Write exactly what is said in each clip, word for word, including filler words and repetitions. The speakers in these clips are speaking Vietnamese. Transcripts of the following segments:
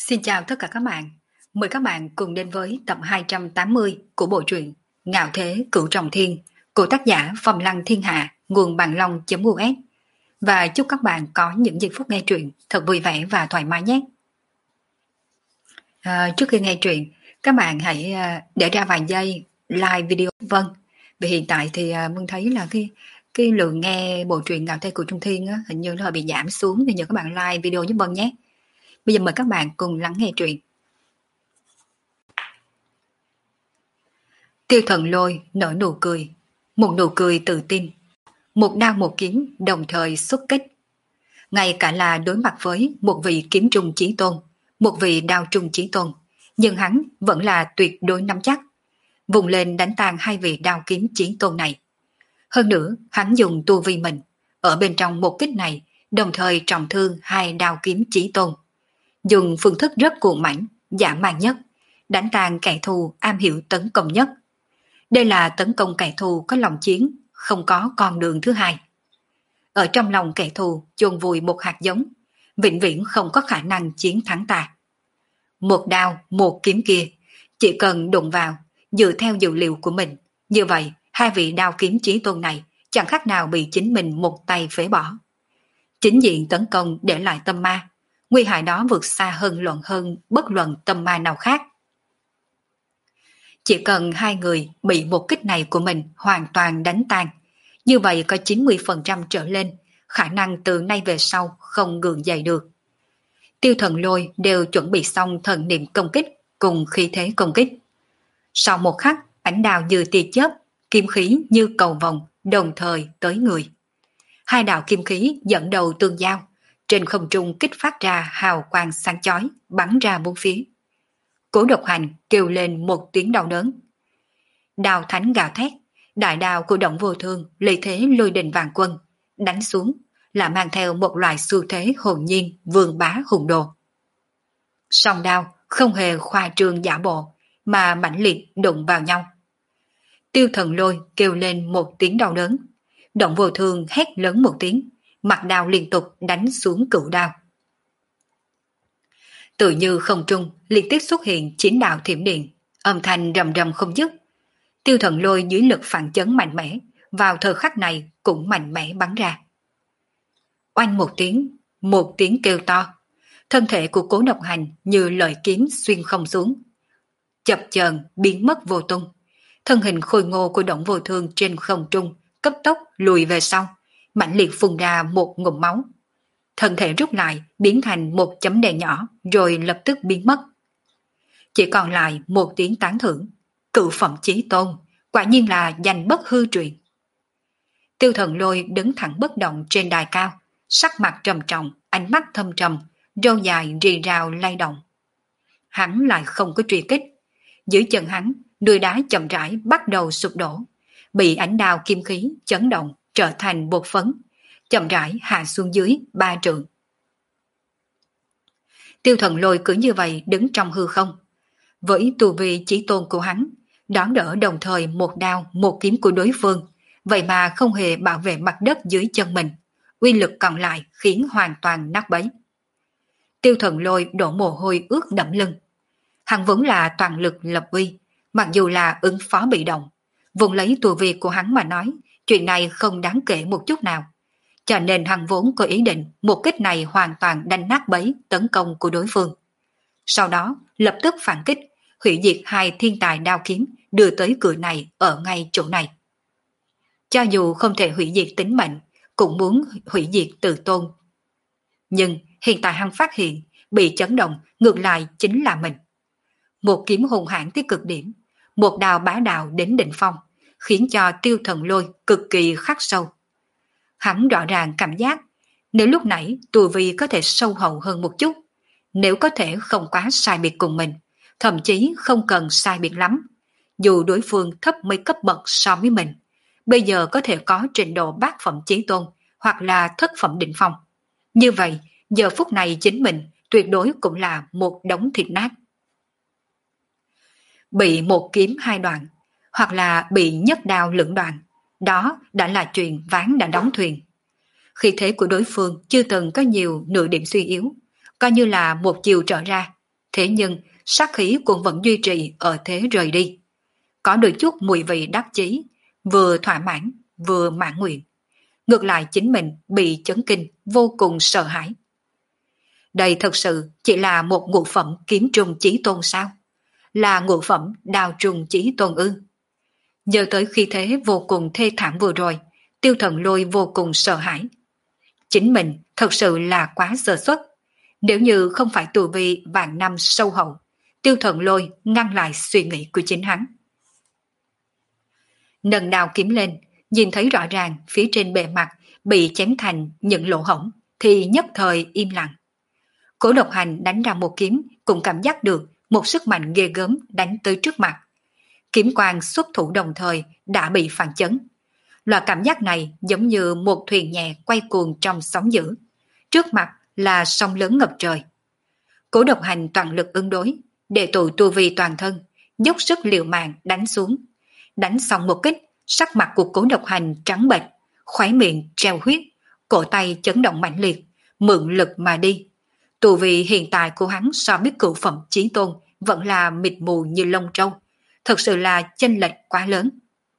Xin chào tất cả các bạn. Mời các bạn cùng đến với tập hai trăm tám mươi của bộ truyện Ngạo Thế Cửu Trọng Thiên của tác giả Phong Lăng Thiên Hạ, nguồn bằng long.us. Và chúc các bạn có những giây phút nghe truyện thật vui vẻ và thoải mái nhé. À, trước khi nghe truyện, các bạn hãy để ra vài giây like video. Vâng, vì hiện tại thì Mương thấy là cái cái lượng nghe bộ truyện Ngạo Thế Cửu Trọng Thiên á, hình như nó hơi bị giảm xuống, thì nhờ các bạn like video giúp Vân nhé. Bây giờ mời các bạn cùng lắng nghe truyện. Tiêu Thần Lôi nở nụ cười, một nụ cười tự tin. Một đao một kiếm đồng thời xuất kích. Ngay cả là đối mặt với một vị kiếm trùng chí tôn, một vị đao trùng chí tôn, nhưng hắn vẫn là tuyệt đối nắm chắc. Vùng lên đánh tan hai vị đao kiếm chí tôn này. Hơn nữa, hắn dùng tu vi mình, ở bên trong một kích này, đồng thời trọng thương hai đao kiếm chí tôn. Dùng phương thức rất cuồng mãnh, dã man nhất, đánh tan kẻ thù am hiểu tấn công nhất. Đây là tấn công kẻ thù có lòng chiến, không có con đường thứ hai. Ở trong lòng kẻ thù chôn vùi một hạt giống, vĩnh viễn không có khả năng chiến thắng ta. Một đao, một kiếm kia, chỉ cần đụng vào, dựa theo dữ liệu của mình, như vậy hai vị đao kiếm chí tôn này chẳng khác nào bị chính mình một tay phế bỏ. Chính diện tấn công để lại tâm ma, nguy hại đó vượt xa hơn luận hơn bất luận tâm ma nào khác. Chỉ cần hai người bị một kích này của mình hoàn toàn đánh tan, như vậy có chín mươi phần trăm trở lên, khả năng từ nay về sau không gượng dậy được. Tiêu Thần Lôi đều chuẩn bị xong thần niệm công kích cùng khí thế công kích. Sau một khắc, ánh đao như tia chớp, kim khí như cầu vồng đồng thời tới người. Hai đạo kim khí dẫn đầu tương giao, trên không trung kích phát ra hào quang sáng chói, bắn ra bốn phía. Cố Độc Hành kêu lên một tiếng đau đớn. Đao thánh gào thét, đại đao của Động Vô Thương lấy thế lôi đình vạn quân, đánh xuống là mang theo một loại xu thế hồn nhiên vương bá hùng đồ. Song đao không hề khoa trương giả bộ, mà mãnh liệt đụng vào nhau. Tiêu Thần Lôi kêu lên một tiếng đau đớn, Động Vô Thương hét lớn một tiếng, mặt đao liên tục đánh xuống cửu đao. Tự như không trung liên tiếp xuất hiện chín đạo thiểm điện, âm thanh rầm rầm không dứt. Tiêu Thần Lôi dưới lực phản chấn mạnh mẽ, vào thời khắc này cũng mạnh mẽ bắn ra. Oanh một tiếng, một tiếng kêu to, thân thể của Cố Độc Hành như lợi kiếm xuyên không xuống, chập chờn biến mất vô tung. Thân hình khôi ngô của Động Vô Thương trên không trung cấp tốc lùi về sau, mãnh liệt phun ra một ngụm máu. Thân thể rút lại biến thành một chấm đen nhỏ rồi lập tức biến mất. Chỉ còn lại một tiếng tán thưởng, cửu phẩm chí tôn, quả nhiên là danh bất hư truyền. Tiêu Thần Lôi đứng thẳng bất động trên đài cao, sắc mặt trầm trọng, ánh mắt thâm trầm, râu dài rì rào lay động. Hắn lại không có truy kích. Dưới chân hắn, núi đá chậm rãi bắt đầu sụp đổ, bị ánh đao kim khí chấn động trở thành bột phấn, chậm rãi hạ xuống dưới ba trượng. Tiêu Thần Lôi cứ như vậy đứng trong hư không. Với tu vi chí tôn của hắn, đón đỡ đồng thời một đao một kiếm của đối phương, vậy mà không hề bảo vệ mặt đất dưới chân mình, uy lực còn lại khiến hoàn toàn nát bấy. Tiêu Thần Lôi đổ mồ hôi ướt đẫm lưng. Hắn vốn là toàn lực lập uy, mặc dù là ứng phó bị động, vùng lấy tu vi của hắn mà nói, chuyện này không đáng kể một chút nào. Cho nên hắn vốn có ý định một kích này hoàn toàn đánh nát bấy tấn công của đối phương. Sau đó lập tức phản kích, hủy diệt hai thiên tài đao kiếm đưa tới cửa này ở ngay chỗ này. Cho dù không thể hủy diệt tính mệnh, cũng muốn hủy diệt tự tôn. Nhưng hiện tại hắn phát hiện, bị chấn động ngược lại chính là mình. Một kiếm hùng hãn tới cực điểm, một đao bá đạo đến đỉnh phong, khiến cho Tiêu Thần Lôi cực kỳ khắc sâu. Hắn rõ ràng cảm giác, nếu lúc nãy tu vi có thể sâu hậu hơn một chút, nếu có thể không quá sai biệt cùng mình, thậm chí không cần sai biệt lắm, dù đối phương thấp mấy cấp bậc so với mình, bây giờ có thể có trình độ bát phẩm chí tôn hoặc là thất phẩm đỉnh phong. Như vậy, giờ phút này chính mình tuyệt đối cũng là một đống thịt nát. Bị một kiếm hai đoạn, hoặc là bị nhất đao lưỡng đoạn, đó đã là chuyện ván đã đóng thuyền. Khí thế của đối phương chưa từng có nhiều nửa điểm suy yếu, coi như là một chiều trở ra, thế nhưng sát khí cũng vẫn duy trì ở thế rời đi. Có đôi chút mùi vị đắc chí, vừa thỏa mãn, vừa mãn nguyện. Ngược lại chính mình bị chấn kinh, vô cùng sợ hãi. Đây thật sự chỉ là một ngũ phẩm kiếm trùng chí tôn sao? Là ngũ phẩm đào trùng chí tôn ư? Nhớ tới khi thế vô cùng thê thảm vừa rồi, Tiêu Thần Lôi vô cùng sợ hãi. Chính mình thật sự là quá sơ suất. Nếu như không phải tù vi vạn năm sâu hậu, Tiêu Thần Lôi ngăn lại suy nghĩ của chính hắn. Nâng đao kiếm lên, nhìn thấy rõ ràng phía trên bề mặt bị chém thành những lỗ hổng, thì nhất thời im lặng. Cố Độc Hành đánh ra một kiếm cũng cảm giác được một sức mạnh ghê gớm đánh tới trước mặt. Kiếm quang xuất thủ đồng thời đã bị phản chấn. Loại cảm giác này giống như một thuyền nhẹ quay cuồng trong sóng dữ. Trước mặt là sóng lớn ngập trời. Cố Độc Hành toàn lực ứng đối, để tụ tu vi toàn thân, dốc sức liều mạng đánh xuống. Đánh xong một kích, sắc mặt của Cố Độc Hành trắng bệch, khóe miệng treo huyết, cổ tay chấn động mãnh liệt, mượn lực mà đi. Tu vi hiện tại của hắn so với cửu phẩm chí tôn vẫn là mịt mù như lông trâu, thật sự là chênh lệch quá lớn.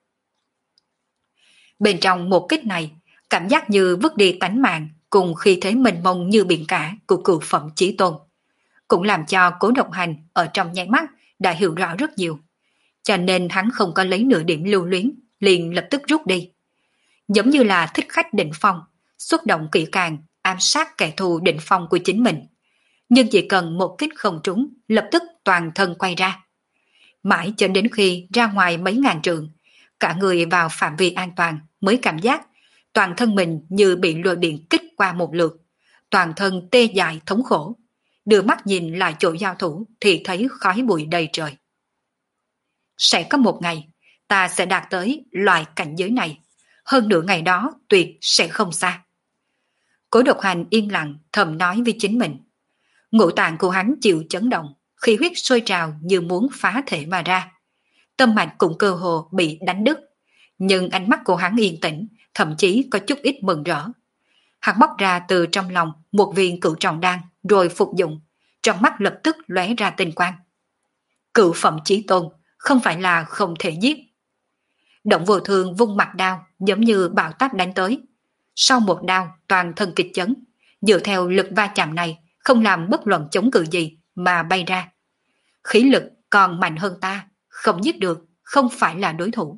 Bên trong một kích này, cảm giác như vứt đi tánh mạng cùng khi thế mênh mông như biển cả của cửu phẩm chí tôn, cũng làm cho Cố Độc Hành ở trong nháy mắt đã hiểu rõ rất nhiều. Cho nên hắn không có lấy nửa điểm lưu luyến, liền lập tức rút đi. Giống như là thích khách đỉnh phong, xuất động kỹ càng, ám sát kẻ thù đỉnh phong của chính mình. Nhưng chỉ cần một kích không trúng, lập tức toàn thân quay ra. Mãi cho đến khi ra ngoài mấy ngàn trượng, cả người vào phạm vi an toàn mới cảm giác toàn thân mình như bị lôi điện kích qua một lượt, toàn thân tê dại thống khổ. Đưa mắt nhìn lại chỗ giao thủ thì thấy khói bụi đầy trời. Sẽ có một ngày, ta sẽ đạt tới loại cảnh giới này. Hơn nửa ngày đó tuyệt sẽ không xa. Cố Độc Hành yên lặng thầm nói với chính mình. Ngũ tạng của hắn chịu chấn động, khí huyết sôi trào như muốn phá thể mà ra. Tâm mạch cũng cơ hồ bị đánh đứt, nhưng ánh mắt của hắn yên tĩnh, thậm chí có chút ít mừng rỡ. Hắn móc ra từ trong lòng một viên cửu trọng đan rồi phục dụng, trong mắt lập tức lóe ra tinh quang. Cửu phẩm chí tôn không phải là không thể giết. Động Vô Thương vung mặt đao giống như bão táp đánh tới. Sau một đao toàn thân kịch chấn, dựa theo lực va chạm này không làm bất luận chống cự gì mà bay ra. Khí lực còn mạnh hơn ta, không giết được, không phải là đối thủ.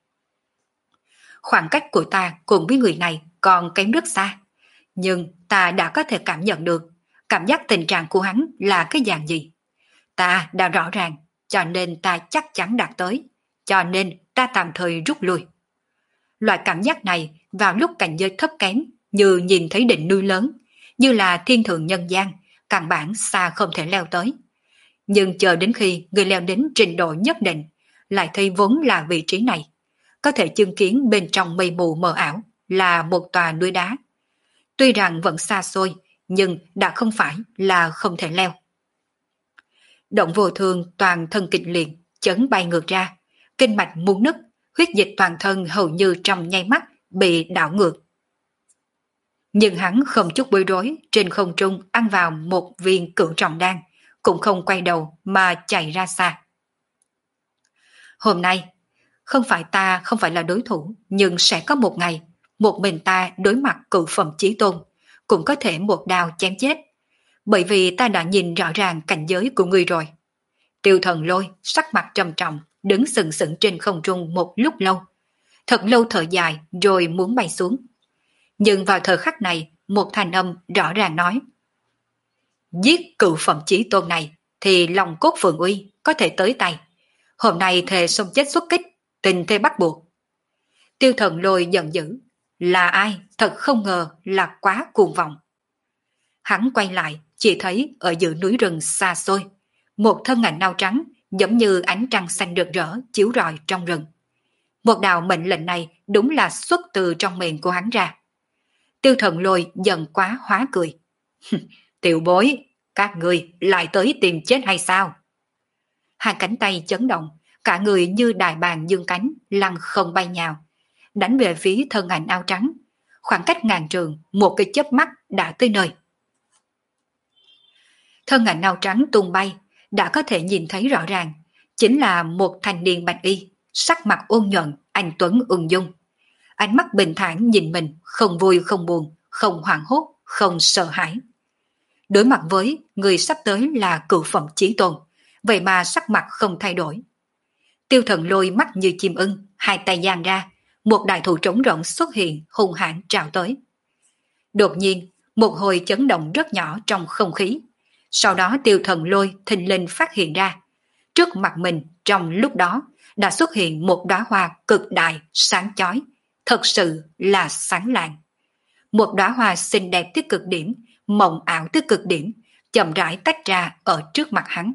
Khoảng cách của ta cùng với người này còn kém rất xa, nhưng ta đã có thể cảm nhận được cảm giác tình trạng của hắn là cái dạng gì. Ta đã rõ ràng, cho nên ta chắc chắn đạt tới, cho nên ta tạm thời rút lui. Loại cảm giác này vào lúc cảnh giới thấp kém như nhìn thấy đỉnh núi lớn, như là thiên thượng nhân gian, căn bản xa không thể leo tới. Nhưng chờ đến khi người leo đến trình độ nhất định, lại thấy vốn là vị trí này. Có thể chứng kiến bên trong mây mù mờ ảo là một tòa núi đá. Tuy rằng vẫn xa xôi, nhưng đã không phải là không thể leo. Động Vô Thương toàn thân kịch liệt, chấn bay ngược ra, kinh mạch muốn nứt, huyết dịch toàn thân hầu như trong nháy mắt bị đảo ngược. Nhưng hắn không chút bối rối, trên không trung ăn vào một viên cửu trọng đan, cũng không quay đầu mà chạy ra xa. Hôm nay, không phải ta không phải là đối thủ, nhưng sẽ có một ngày, một mình ta đối mặt cửu phẩm chí tôn, cũng có thể một đao chém chết. Bởi vì ta đã nhìn rõ ràng cảnh giới của ngươi rồi. Tiêu Thần Lôi sắc mặt trầm trọng, đứng sừng sững trên không trung một lúc lâu. Thật lâu thở dài rồi muốn bay xuống. Nhưng vào thời khắc này, một thanh âm rõ ràng nói. Giết cửu phẩm chí tôn này thì lòng cốt phượng uy có thể tới tay. Hôm nay thề xông chết xuất kích, tình thế bắt buộc. Tiêu Thần Lôi giận dữ. Là ai? Thật không ngờ là quá cuồng vọng. Hắn quay lại, chỉ thấy ở giữa núi rừng xa xôi, một thân ảnh nâu trắng giống như ánh trăng xanh rực rỡ chiếu rọi trong rừng. Một đạo mệnh lệnh này đúng là xuất từ trong miệng của hắn ra. Tiêu Thần Lôi giận quá hóa cười. Tiểu bối, các người lại tới tìm chết hay sao? Hai cánh tay chấn động, cả người như đại bàng dương cánh, lăn không bay nhào, đánh về phía thân ảnh áo trắng. Khoảng cách ngàn trường, một cái chớp mắt đã tới nơi. Thân ảnh áo trắng tung bay, đã có thể nhìn thấy rõ ràng, chính là một thanh niên bạch y, sắc mặt ôn nhuận, anh tuấn ung dung. Ánh mắt bình thản nhìn mình, không vui không buồn, không hoảng hốt, không sợ hãi. Đối mặt với người sắp tới là cựu phẩm chí tôn, vậy mà sắc mặt không thay đổi. Tiêu Thần Lôi mắt như chim ưng, hai tay giang ra, một đại thủ trống rỗng xuất hiện hung hãn trào tới. Đột nhiên, một hồi chấn động rất nhỏ trong không khí. Sau đó Tiêu Thần Lôi thình lình phát hiện ra, trước mặt mình trong lúc đó đã xuất hiện một đóa hoa cực đại, sáng chói, thật sự là sáng lạng. Một đóa hoa xinh đẹp tới cực điểm, mộng ảo tới cực điểm, chậm rãi tách ra ở trước mặt hắn.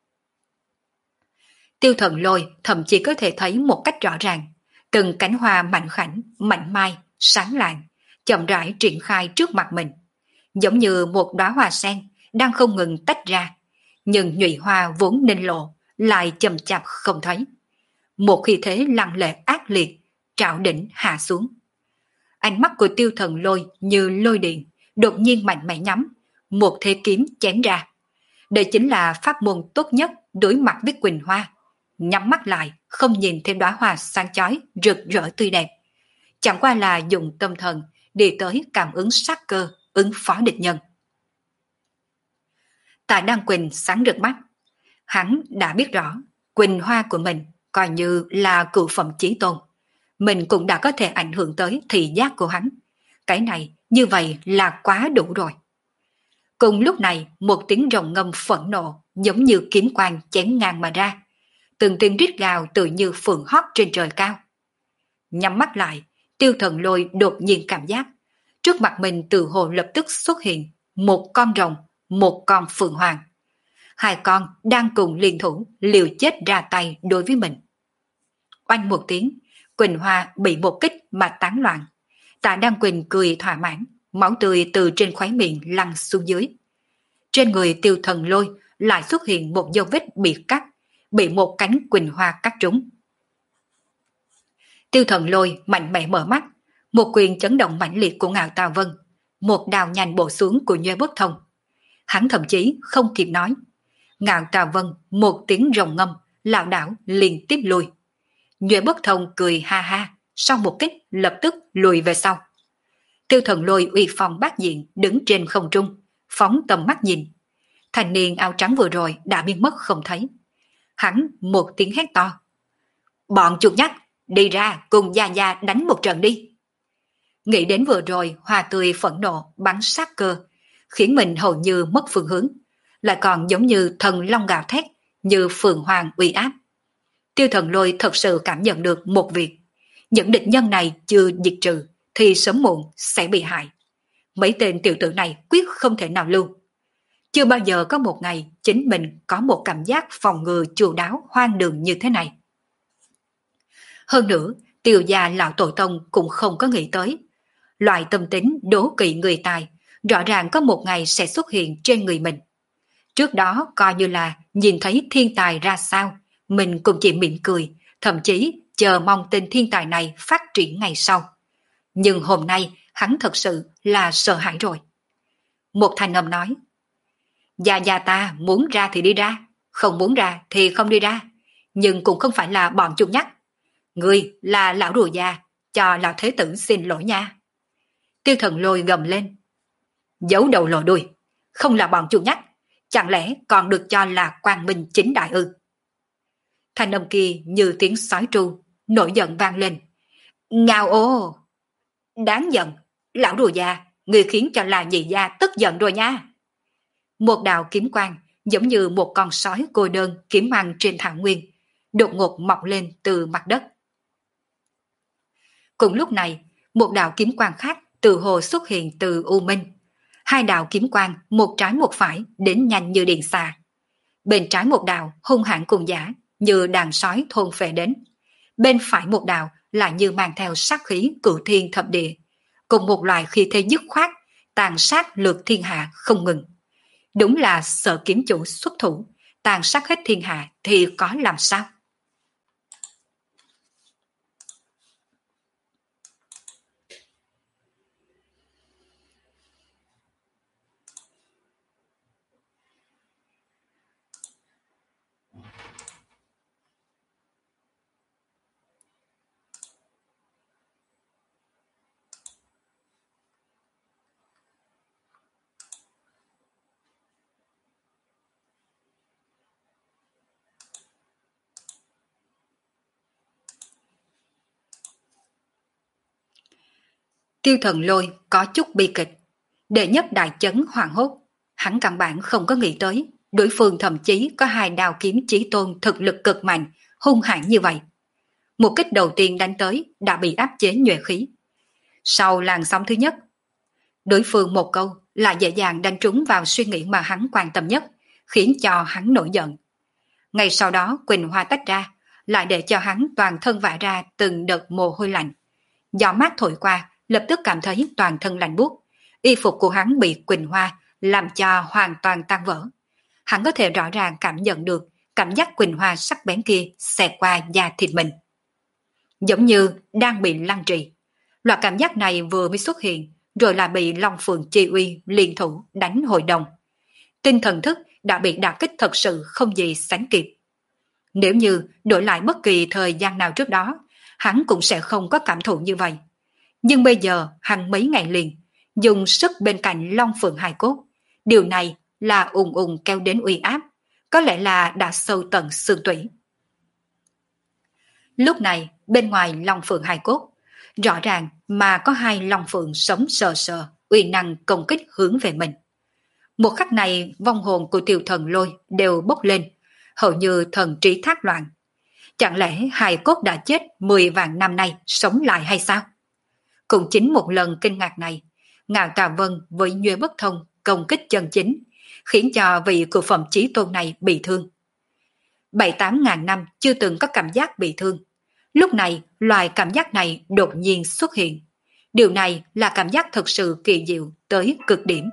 Tiêu Thần Lôi thậm chí có thể thấy một cách rõ ràng, từng cánh hoa mảnh khảnh, mảnh mai, sáng lạng, chậm rãi triển khai trước mặt mình, giống như một đóa hoa sen đang không ngừng tách ra, nhưng nhụy hoa vốn nên lộ lại chậm chạp không thấy. Một khí thế lăng lệ ác liệt trảo đỉnh hạ xuống. Ánh mắt của Tiêu Thần Lôi như lôi điện, đột nhiên mạnh mẽ nhắm, một thế kiếm chém ra. Đây chính là pháp môn tốt nhất đối mặt với Quỳnh Hoa. Nhắm mắt lại, không nhìn thêm đóa hoa sáng chói, rực rỡ tươi đẹp. Chẳng qua là dùng tâm thần đi tới cảm ứng sát cơ, ứng phó địch nhân. Tạ Đăng Quỳnh sáng rực mắt. Hắn đã biết rõ, Quỳnh Hoa của mình coi như là cựu phẩm chí tôn. Mình cũng đã có thể ảnh hưởng tới thị giác của hắn. Cái này như vậy là quá đủ rồi. Cùng lúc này, một tiếng rồng ngâm phẫn nộ giống như kiếm quang chém ngang mà ra. Từng tiếng rít gào tự như phượng hót trên trời cao. Nhắm mắt lại, Tiêu Thần Lôi đột nhiên cảm giác trước mặt mình từ hồ lập tức xuất hiện một con rồng, một con phượng hoàng. Hai con đang cùng liên thủ liều chết ra tay đối với mình. Oanh một tiếng, Quỳnh Hoa bị một kích mà tán loạn. Tạ Đăng Quỳnh cười thỏa mãn, máu tươi từ trên khóe miệng lăn xuống dưới. Trên người Tiêu Thần Lôi lại xuất hiện một dấu vết bị cắt, bị một cánh Quỳnh Hoa cắt trúng. Tiêu Thần Lôi mạnh mẽ mở mắt, một quyền chấn động mãnh liệt của Ngạo Tào Vân, một đào nhanh bổ xuống của Nhuê Bất Thông. Hắn thậm chí không kịp nói. Ngạo Tào Vân một tiếng rồng ngâm, lảo đảo liên tiếp lùi. Nhuệ Bất Thông cười ha ha, sau một kích lập tức lùi về sau. Tiêu Thần Lôi uy phong bát diện đứng trên không trung, phóng tầm mắt nhìn. Thanh niên áo trắng vừa rồi đã biến mất không thấy. Hắn một tiếng hét to. Bọn chuột nhắt, đi ra cùng Gia Gia đánh một trận đi. Nghĩ đến vừa rồi hoa tươi phẫn nộ bắn sát cơ, khiến mình hầu như mất phương hướng, lại còn giống như thần long gào thét, như phượng hoàng uy áp. Tiêu Thần Lôi thật sự cảm nhận được một việc, những địch nhân này chưa diệt trừ thì sớm muộn sẽ bị hại. Mấy tên tiểu tử này quyết không thể nào lưu. Chưa bao giờ có một ngày chính mình có một cảm giác phòng ngừa chu đáo hoang đường như thế này. Hơn nữa, Tiêu gia lão tổ tông cũng không có nghĩ tới. Loại tâm tính đố kỵ người tài rõ ràng có một ngày sẽ xuất hiện trên người mình. Trước đó coi như là nhìn thấy thiên tài ra sao, mình cũng chỉ mỉm cười, thậm chí chờ mong tên thiên tài này phát triển ngày sau. Nhưng hôm nay hắn thật sự là sợ hãi rồi. Một thanh âm nói, Gia Gia ta muốn ra thì đi ra, không muốn ra thì không đi ra, nhưng cũng không phải là bọn chuột nhắt. Ngươi là lão rùa già, cho lão thế tử xin lỗi nha. Tiêu Thần Lôi gầm lên, giấu đầu lộ đuôi, không là bọn chuột nhắt, chẳng lẽ còn được cho là quang minh chính đại ư? Thanh âm kia như tiếng sói tru, nổi giận vang lên. Ngao ô! Đáng giận, lão rùa già, người khiến cho là nhị gia tức giận rồi nha. Một đạo kiếm quang giống như một con sói cô đơn kiếm ăn trên thảo nguyên, đột ngột mọc lên từ mặt đất. Cùng lúc này, một đạo kiếm quang khác từ hồ xuất hiện từ U Minh. Hai đạo kiếm quang, một trái một phải, đến nhanh như điện xà. Bên trái một đạo hung hãn cùng giả, như đàn sói thôn phệ đến. Bên phải một đạo lại như mang theo sát khí cửu thiên thập địa, cùng một loại khí thế dứt khoát, tàn sát lược thiên hạ không ngừng. Đúng là Sở kiếm chủ xuất thủ, tàn sát hết thiên hạ thì có làm sao? Tiêu Thần Lôi có chút bi kịch. Đệ nhất đại chấn hoảng hốt, hắn căn bản không có nghĩ tới, đối phương thậm chí có hai đao kiếm chí tôn thực lực cực mạnh, hung hãn như vậy. Một kích đầu tiên đánh tới đã bị áp chế nhuệ khí. Sau làn sóng thứ nhất, đối phương một câu là dễ dàng đánh trúng vào suy nghĩ mà hắn quan tâm nhất, khiến cho hắn nổi giận. Ngay sau đó Quỳnh Hoa tách ra, lại để cho hắn toàn thân vã ra từng đợt mồ hôi lạnh. Gió mát thổi qua, lập tức cảm thấy toàn thân lạnh buốt. Y phục của hắn bị Quỳnh Hoa làm cho hoàn toàn tan vỡ. Hắn có thể rõ ràng cảm nhận được cảm giác Quỳnh Hoa sắc bén kia xẹt qua da thịt mình. Giống như đang bị lăng trì. Loại cảm giác này vừa mới xuất hiện, rồi là bị Long Phượng Chi Uy liên thủ đánh hội đồng. Tinh thần thức đã bị đả kích thật sự không gì sánh kịp. Nếu như đổi lại bất kỳ thời gian nào trước đó, hắn cũng sẽ không có cảm thụ như vậy. Nhưng bây giờ hắn mấy ngày liền, dùng sức bên cạnh Long Phượng hài cốt. Điều này là ùng ùng kéo đến uy áp, có lẽ là đã sâu tận xương tủy. Lúc này, bên ngoài Long Phượng hài cốt, rõ ràng mà có hai Long Phượng sống sờ sờ, uy năng công kích hướng về mình. Một khắc này, vong hồn của Tiêu Thần Lôi đều bốc lên, hầu như thần trí thác loạn. Chẳng lẽ hài cốt đã chết mười vạn năm nay sống lại hay sao? Cũng chính một lần kinh ngạc này, Ngạo Tà Vân với nhuệ bất thông công kích chân chính, khiến cho vị cựu phẩm chí tôn này bị thương. Bảy tám ngàn năm chưa từng có cảm giác bị thương. Lúc này, loài cảm giác này đột nhiên xuất hiện. Điều này là cảm giác thật sự kỳ diệu tới cực điểm.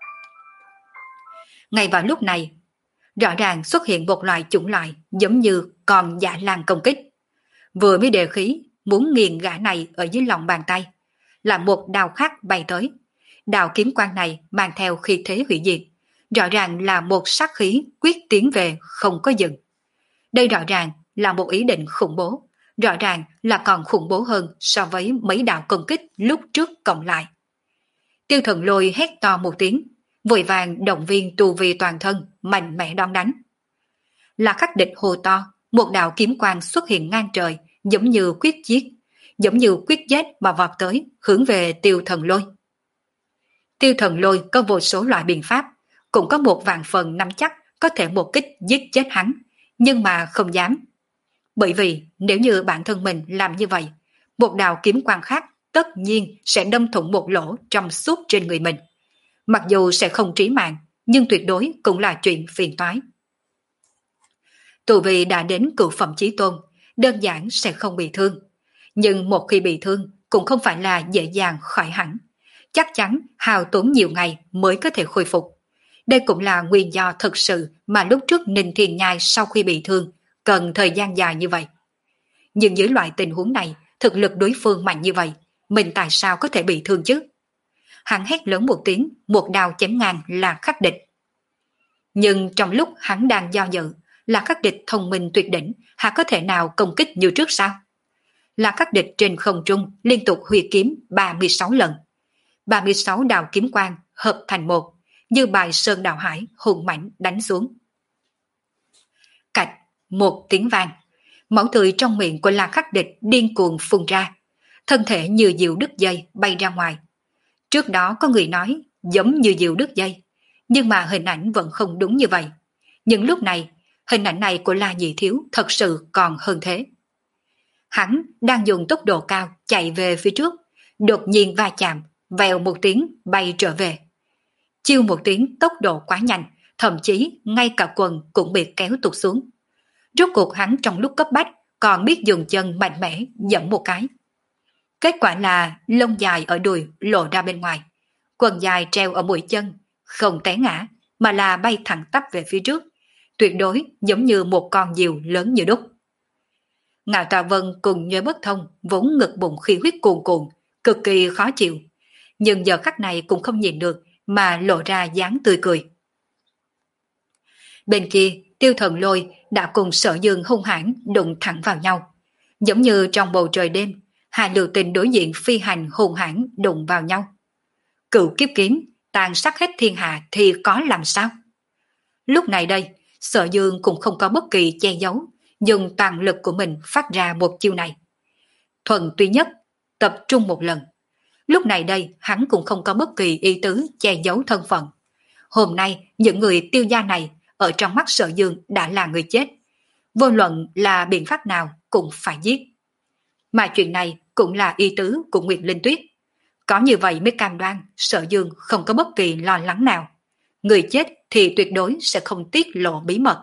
Ngay vào lúc này, rõ ràng xuất hiện một loài chủng loại giống như con dã lang công kích. Vừa mới đề khí, muốn nghiền gã này ở dưới lòng bàn tay, là một đao khác bay tới. Đao kiếm quang này mang theo khí thế hủy diệt, rõ ràng là một sát khí quyết tiến về không có dừng. Đây rõ ràng là một ý định khủng bố, rõ ràng là còn khủng bố hơn so với mấy đạo công kích lúc trước cộng lại. Tiêu Thần Lôi hét to một tiếng, vội vàng động viên tu vi toàn thân, mạnh mẽ đón đánh. Là Khắc Địch hô to, một đạo kiếm quang xuất hiện ngang trời, giống như quyết giết, giống như quyết giết mà vọt tới, hướng về Tiêu Thần Lôi. Tiêu Thần Lôi có vô số loại biện pháp, cũng có một vạn phần nắm chắc có thể một kích giết chết hắn, nhưng mà không dám. Bởi vì nếu như bản thân mình làm như vậy, một đạo kiếm quang khác tất nhiên sẽ đâm thủng một lỗ trong suốt trên người mình. Mặc dù sẽ không trí mạng, nhưng tuyệt đối cũng là chuyện phiền toái. Tu vi đã đến cửu phẩm chí tôn, đơn giản sẽ không bị thương. Nhưng một khi bị thương, cũng không phải là dễ dàng khỏi hẳn. Chắc chắn hao tốn nhiều ngày mới có thể khôi phục. Đây cũng là nguyên do thực sự mà lúc trước Ninh Thiên Nhai sau khi bị thương, cần thời gian dài như vậy. Nhưng dưới loại tình huống này, thực lực đối phương mạnh như vậy, mình tại sao có thể bị thương chứ? Hắn hét lớn một tiếng, một đao chém ngang là Khắc Địch. Nhưng trong lúc hắn đang do dự, là Khắc Địch thông minh tuyệt đỉnh, hắn có thể nào công kích như trước sao? Là Khắc Địch trên không trung liên tục huy kiếm ba mươi sáu lần. ba mươi sáu đạo kiếm quang hợp thành một, như bài sơn đào hải hùng mãnh đánh xuống. Cạch, một tiếng vang, máu tươi trong miệng của La Khắc Địch điên cuồng phun ra, thân thể như diều đứt dây bay ra ngoài. Trước đó có người nói giống như diều đứt dây, nhưng mà hình ảnh vẫn không đúng như vậy. Nhưng lúc này, hình ảnh này của La Nhị Thiếu thật sự còn hơn thế. Hắn đang dùng tốc độ cao chạy về phía trước, đột nhiên va chạm, vèo một tiếng bay trở về. Chiêu một tiếng tốc độ quá nhanh, thậm chí ngay cả quần cũng bị kéo tụt xuống. Rốt cuộc hắn trong lúc cấp bách còn biết dùng chân mạnh mẽ giẫm một cái. Kết quả là lông dài ở đùi lộ ra bên ngoài, quần dài treo ở mũi chân, không té ngã mà là bay thẳng tắp về phía trước, tuyệt đối giống như một con diều lớn như đúc. Ngạo Tà Vân cùng Nhuệ Bất Thông vốn ngực bụng khí huyết cuồn cuộn, cực kỳ khó chịu, nhưng giờ khắc này cũng không nhìn được mà lộ ra dáng tươi cười. Bên kia, Tiêu Thần Lôi đã cùng Sở Dương hung hãn đụng thẳng vào nhau, giống như trong bầu trời đêm, hai lưu tình đối diện phi hành hung hãn đụng vào nhau. Cửu kiếp kiếm tàn sát hết thiên hạ thì có làm sao? Lúc này đây, Sở Dương cũng không có bất kỳ che giấu, dùng toàn lực của mình phát ra một chiêu này. Thuần túy nhất, tập trung một lần. Lúc này đây hắn cũng không có bất kỳ ý tứ che giấu thân phận. Hôm nay những người Tiêu gia này ở trong mắt Sở Dương đã là người chết. Vô luận là biện pháp nào cũng phải giết. Mà chuyện này cũng là ý tứ của Nguyệt Linh Tuyết. Có như vậy mới cam đoan Sở Dương không có bất kỳ lo lắng nào. Người chết thì tuyệt đối sẽ không tiết lộ bí mật.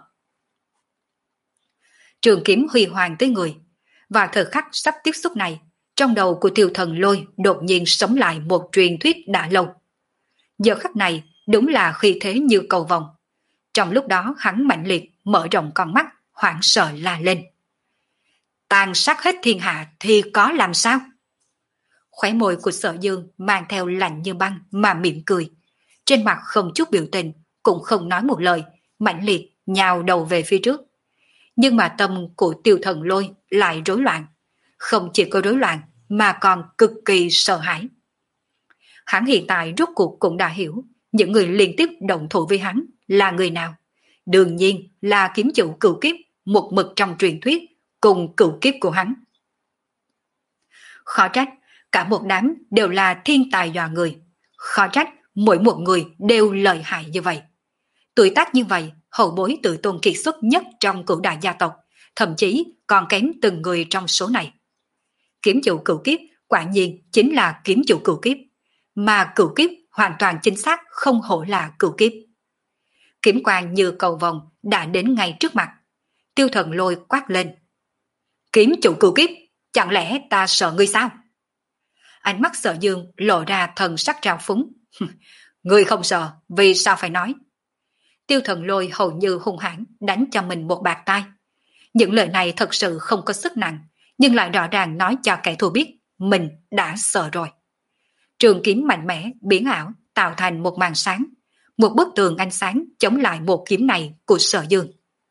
Trường kiếm huy hoàng tới người. Và thời khắc sắp tiếp xúc này, trong đầu của Tiêu Thần Lôi đột nhiên sống lại một truyền thuyết đã lâu. Giờ khắc này đúng là khí thế như cầu vồng. Trong lúc đó hắn mạnh liệt mở rộng con mắt, hoảng sợ la lên. Tàn sát hết thiên hạ thì có làm sao? Khóe môi của Sở Dương mang theo lạnh như băng mà mỉm cười. Trên mặt không chút biểu tình, cũng không nói một lời, mạnh liệt nhào đầu về phía trước. Nhưng mà tâm của Tiêu Thần Lôi lại rối loạn. Không chỉ có rối loạn mà còn cực kỳ sợ hãi. Hắn hiện tại rốt cuộc cũng đã hiểu những người liên tiếp động thủ với hắn là người nào. Đương nhiên là kiếm chủ cửu kiếp, một mực trong truyền thuyết cùng cửu kiếp của hắn. Khó trách cả một đám đều là thiên tài dọa người. Khó trách mỗi một người đều lợi hại như vậy. Tuổi tác như vậy, hậu bối tự tôn kiệt xuất nhất trong cửu đại gia tộc, thậm chí còn kém từng người trong số này. Kiếm chủ cửu kiếp quả nhiên chính là kiếm chủ cửu kiếp, mà cửu kiếp hoàn toàn chính xác không hổ là cửu kiếp. Kiếm quang như cầu vồng đã đến ngay trước mặt. Tiêu Thần Lôi quát lên. Kiếm chủ cửu kiếp, chẳng lẽ ta sợ ngươi sao? Ánh mắt Sở Dương lộ ra thần sắc trào phúng. Ngươi không sợ, vì sao phải nói? Tiêu Thần Lôi hầu như hung hãn đánh cho mình một bạt tai. Những lời này thật sự không có sức nặng, nhưng lại rõ ràng nói cho kẻ thù biết mình đã sợ rồi. Trường kiếm mạnh mẽ biến ảo tạo thành một màn sáng, một bức tường ánh sáng chống lại một kiếm này của Sở Dương.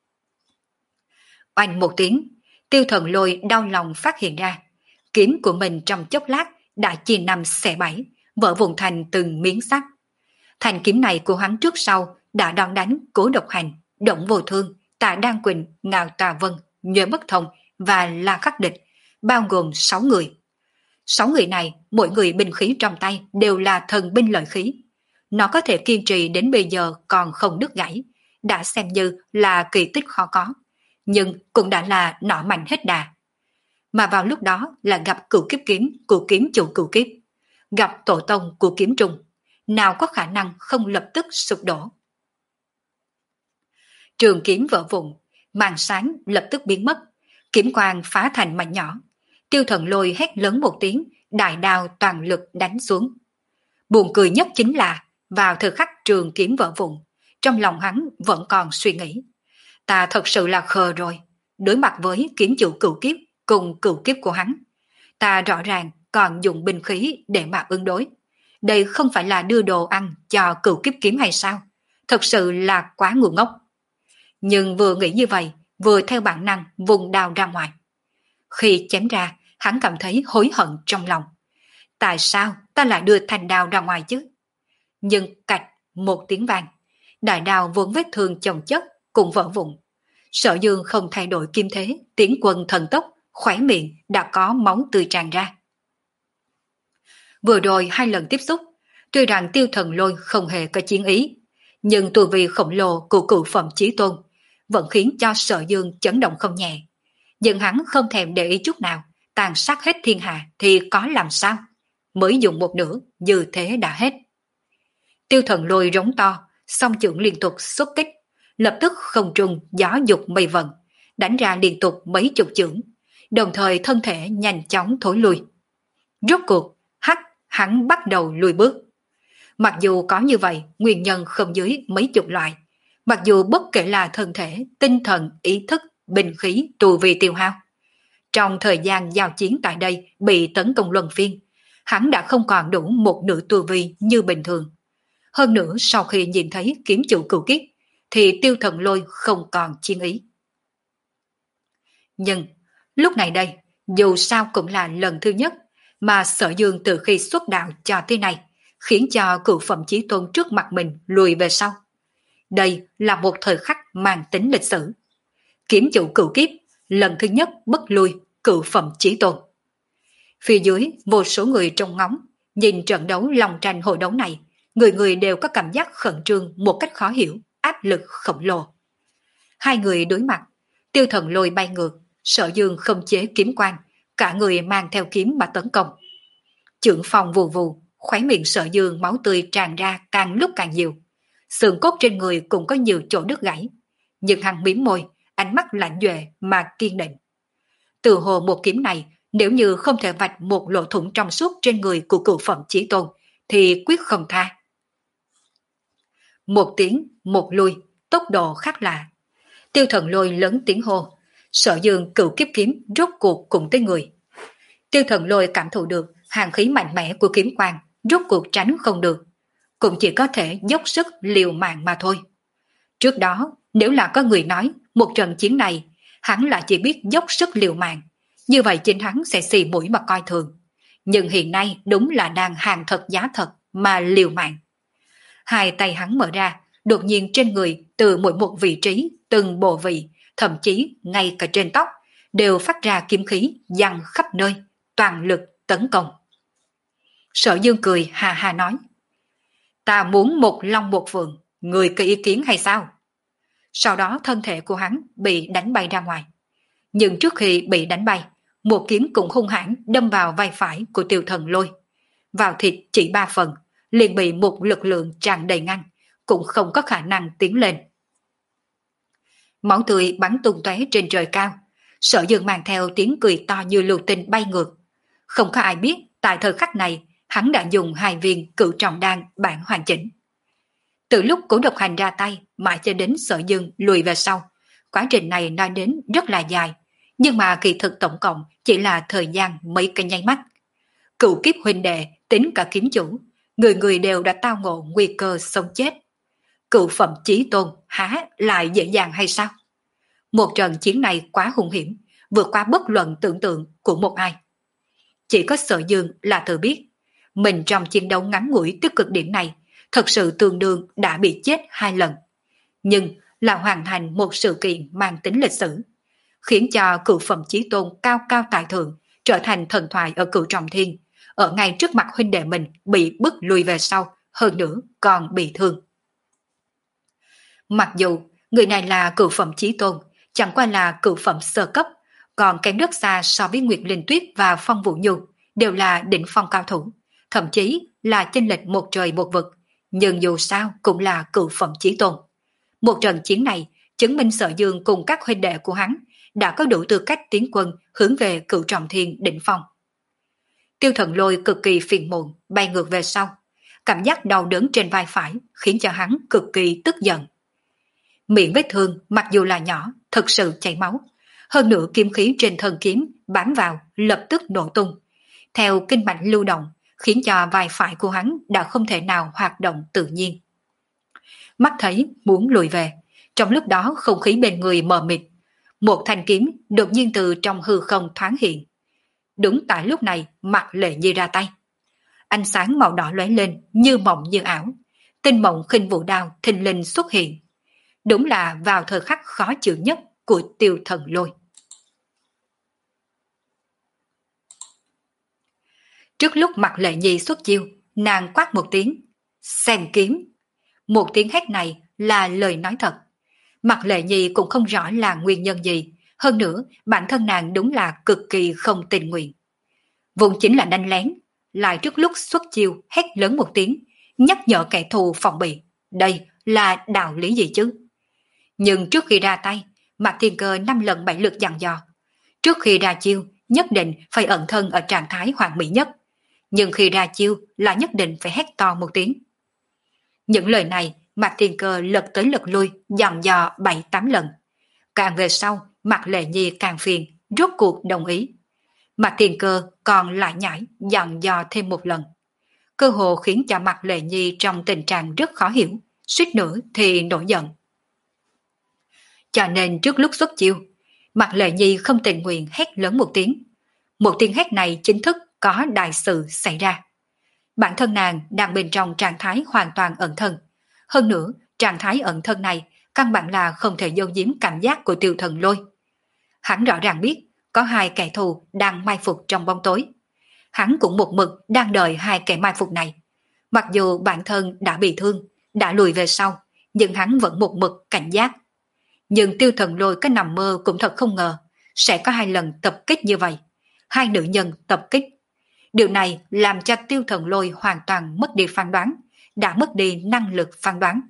Oanh một tiếng, Tiêu Thần Lôi đau lòng phát hiện ra, kiếm của mình trong chốc lát đã chia năm xẻ bảy, vỡ vụn thành từng miếng sắt. Thành kiếm này của hắn trước sau đã đòn đánh Cố Độc Hành, Động Vô Thương, Tạ Đan Quỳnh, Ngạo Tà Vân, Nhuệ Bất Thông và La Khắc Địch, bao gồm sáu người. Sáu người này, mỗi người binh khí trong tay đều là thần binh lợi khí. Nó có thể kiên trì đến bây giờ còn không đứt gãy, đã xem như là kỳ tích khó có, nhưng cũng đã là nỏ mạnh hết đà. Mà vào lúc đó là gặp cửu kiếp kiếm của kiếm chủ cửu kiếp, gặp tổ tông của kiếm trùng, nào có khả năng không lập tức sụp đổ. Trường kiếm vỡ vụn, màn sáng lập tức biến mất, kiếm quang phá thành mảnh nhỏ. Tiêu Thần Lôi hét lớn một tiếng, đại đao toàn lực đánh xuống. Buồn cười nhất chính là vào thời khắc trường kiếm vỡ vụn, trong lòng hắn vẫn còn suy nghĩ. Ta thật sự là khờ rồi, đối mặt với kiếm chủ cửu kiếp cùng cửu kiếp của hắn. Ta rõ ràng còn dùng binh khí để mà ứng đối. Đây không phải là đưa đồ ăn cho cửu kiếp kiếm hay sao? Thật sự là quá ngu ngốc. Nhưng vừa nghĩ như vậy, vừa theo bản năng vùng đao ra ngoài. Khi chém ra, hắn cảm thấy hối hận trong lòng. Tại sao ta lại đưa thanh đao ra ngoài chứ? Nhưng cạch một tiếng vang, đại đao vốn vết thương chồng chất cũng vỡ vụn. Sở Dương không thay đổi kim thế, tiến quân thần tốc, khóe miệng đã có máu tươi tràn ra. Vừa rồi hai lần tiếp xúc, tuy rằng Tiêu Thần Lôi không hề có chiến ý, nhưng tu vi khổng lồ của cửu phẩm chí tôn vẫn khiến cho Sở Dương chấn động không nhẹ. Nhưng hắn không thèm để ý chút nào, tàn sát hết thiên hạ thì có làm sao? Mới dùng một nửa, như thế đã hết. Tiêu Thần Lôi rống to, song chưởng liên tục xuất kích, lập tức không trung gió dục mây vần, đánh ra liên tục mấy chục chưởng, đồng thời thân thể nhanh chóng thối lui. Rốt cuộc, hắc hắn bắt đầu lùi bước. Mặc dù có như vậy, nguyên nhân không dưới mấy chục loại, mặc dù bất kể là thân thể, tinh thần, ý thức, binh khí, tu vi tiêu hao. Trong thời gian giao chiến tại đây bị tấn công luân phiên, hắn đã không còn đủ một nửa tu vi như bình thường. Hơn nữa sau khi nhìn thấy kiếm chủ cửu kiếp, thì Tiêu Thần Lôi không còn chiến ý. Nhưng lúc này đây, dù sao cũng là lần thứ nhất mà Sở Dương từ khi xuất đạo cho tới nay, khiến cho cửu phẩm chí tôn trước mặt mình lùi về sau. Đây là một thời khắc mang tính lịch sử. Kiếm chủ cửu kiếp, lần thứ nhất bất lui cửu phẩm chí tôn. Phía dưới vô số người trông ngóng, Nhìn trận đấu long tranh hổ đấu này, người người đều có cảm giác khẩn trương một cách khó hiểu, áp lực khổng lồ. Hai người đối mặt, Tiêu Thần Lôi bay ngược, Sở Dương không chế kiếm quang, cả người mang theo kiếm mà tấn công. Chưởng phong vù vù, khóe miệng Sở Dương máu tươi tràn ra càng lúc càng nhiều. Xương cốt trên người cũng có nhiều chỗ đứt gãy, nhưng hắn mím môi, ánh mắt lạnh duệ mà kiên định. Từ hồ một kiếm này, nếu như không thể vạch một lỗ thủng trong suốt trên người của cửu phẩm chí tôn, thì quyết không tha. Một tiếng, một lui, tốc độ khác lạ. Tiêu Thần Lôi lớn tiếng hô, Sở Dương cửu kiếp kiếm rốt cuộc cùng tới người. Tiêu Thần Lôi cảm thụ được hàn khí mạnh mẽ của kiếm quang, rốt cuộc tránh không được, cũng chỉ có thể dốc sức liều mạng mà thôi. Trước đó, nếu là có người nói một trận chiến này, hắn là chỉ biết dốc sức liều mạng, như vậy chính hắn sẽ xì mũi mà coi thường. Nhưng hiện nay đúng là đang hàng thật giá thật mà liều mạng. Hai tay hắn mở ra, đột nhiên trên người từ mỗi một vị trí, từng bộ vị, thậm chí ngay cả trên tóc, đều phát ra kiếm khí giăng khắp nơi, toàn lực tấn công. Sở Dương cười hà hà nói, ta muốn một long một phượng, người có ý kiến hay sao? Sau đó thân thể của hắn bị đánh bay ra ngoài. Nhưng trước khi bị đánh bay, một kiếm cũng hung hãn đâm vào vai phải của Tiêu Thần Lôi. Vào thịt chỉ ba phần, liền bị một lực lượng tràn đầy ngăn, cũng không có khả năng tiến lên. Máu tươi bắn tung tóe trên trời cao, Sở Dương mang theo tiếng cười to như lưu tinh bay ngược. Không có ai biết tại thời khắc này hắn đã dùng hai viên cửu trọng đan bản hoàn chỉnh. Từ lúc Cố Độc Hành ra tay mãi cho đến Sở Dương lùi về sau, quá trình này nói đến rất là dài, nhưng mà kỳ thực tổng cộng chỉ là thời gian mấy cái nháy mắt. Cửu kiếp huynh đệ tính cả kiếm chủ, người người đều đã tao ngộ nguy cơ sống chết. Cửu phẩm chí tôn há lại dễ dàng hay sao? Một trận chiến này quá hung hiểm, vượt qua bất luận tưởng tượng của một ai. Chỉ có Sở Dương là tự biết, mình trong chiến đấu ngắn ngủi tới cực điểm này, thật sự tương đương đã bị chết hai lần. Nhưng là hoàn thành một sự kiện mang tính lịch sử, khiến cho cửu phẩm chí tôn cao cao tại thượng trở thành thần thoại ở cửu trọng thiên, ở ngay trước mặt huynh đệ mình bị bức lùi về sau, hơn nữa còn bị thương. Mặc dù người này là cửu phẩm chí tôn, chẳng qua là cửu phẩm sơ cấp, còn kém rất xa so với Nguyệt Linh Tuyết và Phong Vũ Nhu, đều là đỉnh phong cao thủ, thậm chí là chênh lệch một trời một vực, nhưng dù sao cũng là cửu phẩm chí tôn. Một trận chiến này chứng minh Sở Dương cùng các huynh đệ của hắn đã có đủ tư cách tiến quân hướng về cửu trọng thiên đỉnh phong. Tiêu Thần Lôi cực kỳ phiền muộn, bay ngược về sau, cảm giác đau đớn trên vai phải khiến cho hắn cực kỳ tức giận. Miệng vết thương mặc dù là nhỏ, thực sự chảy máu, hơn nữa kiếm khí trên thân kiếm bám vào lập tức nổ tung, theo kinh mạch lưu động, khiến cho vai phải của hắn đã không thể nào hoạt động tự nhiên. Mắt thấy muốn lùi về, trong lúc đó không khí bên người mờ mịt, một thanh kiếm đột nhiên từ trong hư không thoáng hiện. Đúng tại lúc này, Mạc Lệ Nhi ra tay. Ánh sáng màu đỏ lóe lên như mộng như ảo, tinh mộng khinh vũ đao thình lình xuất hiện. Đúng là vào thời khắc khó chịu nhất của Tiêu Thần Lôi. Trước lúc Mạc Lệ Nhi xuất chiêu, nàng quát một tiếng, xem kiếm. Một tiếng hét này là lời nói thật. Mạc Lệ Nhi cũng không rõ là nguyên nhân gì, hơn nữa bản thân nàng đúng là cực kỳ không tình nguyện. Vốn chính là đánh lén, lại trước lúc xuất chiêu hét lớn một tiếng, nhắc nhở kẻ thù phòng bị. Đây là đạo lý gì chứ? Nhưng trước khi ra tay, Mạc Thiên Cơ năm lần bảy lượt dặn dò. Trước khi ra chiêu, nhất định phải ẩn thân ở trạng thái hoàn mỹ nhất. Nhưng khi ra chiêu là nhất định phải hét to một tiếng. Những lời này Mạc Thiên Cơ lật tới lật lui dặn dò bảy tám lần. Càng về sau, Mạc Lệ Nhi càng phiền, rốt cuộc đồng ý. Mạc Thiên Cơ còn lại nhảy dặn dò thêm một lần. Cơ hồ khiến cho Mạc Lệ Nhi trong tình trạng rất khó hiểu, suýt nữa thì nổi giận. Cho nên trước lúc xuất chiêu, Mạc Lệ Nhi không tình nguyện hét lớn một tiếng. Một tiếng hét này chính thức có đại sự xảy ra. Bản thân nàng đang bên trong trạng thái hoàn toàn ẩn thân. Hơn nữa, trạng thái ẩn thân này căn bản là không thể giấu giếm cảm giác của Tiêu Thần Lôi. Hắn rõ ràng biết có hai kẻ thù đang mai phục trong bóng tối. hắn cũng một mực đang đợi hai kẻ mai phục này. Mặc dù bản thân đã bị thương, đã lùi về sau, nhưng hắn vẫn một mực cảnh giác. Nhưng Tiêu Thần Lôi có nằm mơ cũng thật không ngờ sẽ có hai lần tập kích như vậy. Hai nữ nhân tập kích. Điều này làm cho Tiêu Thần Lôi hoàn toàn mất đi phán đoán, đã mất đi năng lực phán đoán.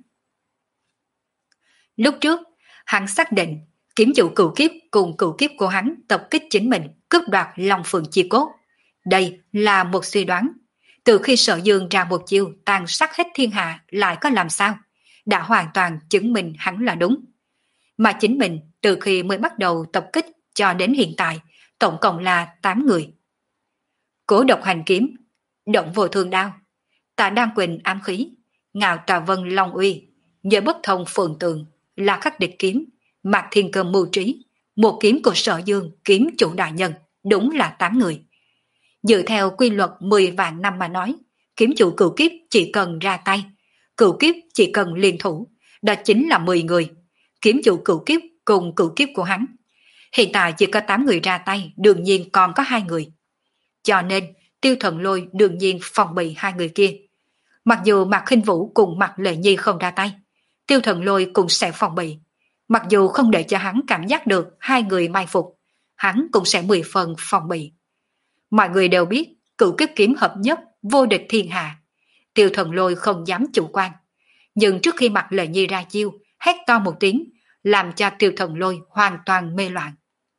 Lúc trước, hắn xác định kiếm chủ cửu kiếp cùng cửu kiếp của hắn tập kích chính mình, cướp đoạt Long Phượng chi cốt. Đây là một suy đoán. Từ khi Sở Dương ra một chiêu tàn sát hết thiên hạ lại có làm sao, đã hoàn toàn chứng minh hắn là đúng. Mà chính mình từ khi mới bắt đầu tập kích cho đến hiện tại, tổng cộng là tám người. Cố Độc Hành kiếm, Động Vô Thương đao, Tạ Đan Quỳnh ám khí, Ngạo Tà Vân Long uy, Nhớ Bất Thông Phượng Tường, La Khắc Địch kiếm, Mạc Thiên Cơ mưu trí, một kiếm của Sở Dương kiếm chủ đại nhân, đúng là tám người. Dựa theo quy luật mười vạn năm mà nói, kiếm chủ cửu kiếp chỉ cần ra tay, cửu kiếp chỉ cần liên thủ, đó chính là mười người. Kiếm chủ cửu kiếp cùng cửu kiếp của hắn. Hiện tại chỉ có tám người ra tay, đương nhiên còn có hai người. Cho nên, Tiêu Thần Lôi đương nhiên phòng bị hai người kia. Mặc dù Mạc Khinh Vũ cùng Mạc Lệ Nhi không ra tay, Tiêu Thần Lôi cũng sẽ phòng bị. Mặc dù không để cho hắn cảm giác được hai người mai phục, hắn cũng sẽ mười phần phòng bị. Mọi người đều biết cửu kiếp kiếm hợp nhất vô địch thiên hạ. Tiêu Thần Lôi không dám chủ quan. Nhưng trước khi Mạc Lệ Nhi ra chiêu, hét to một tiếng, làm cho Tiêu Thần Lôi hoàn toàn mê loạn.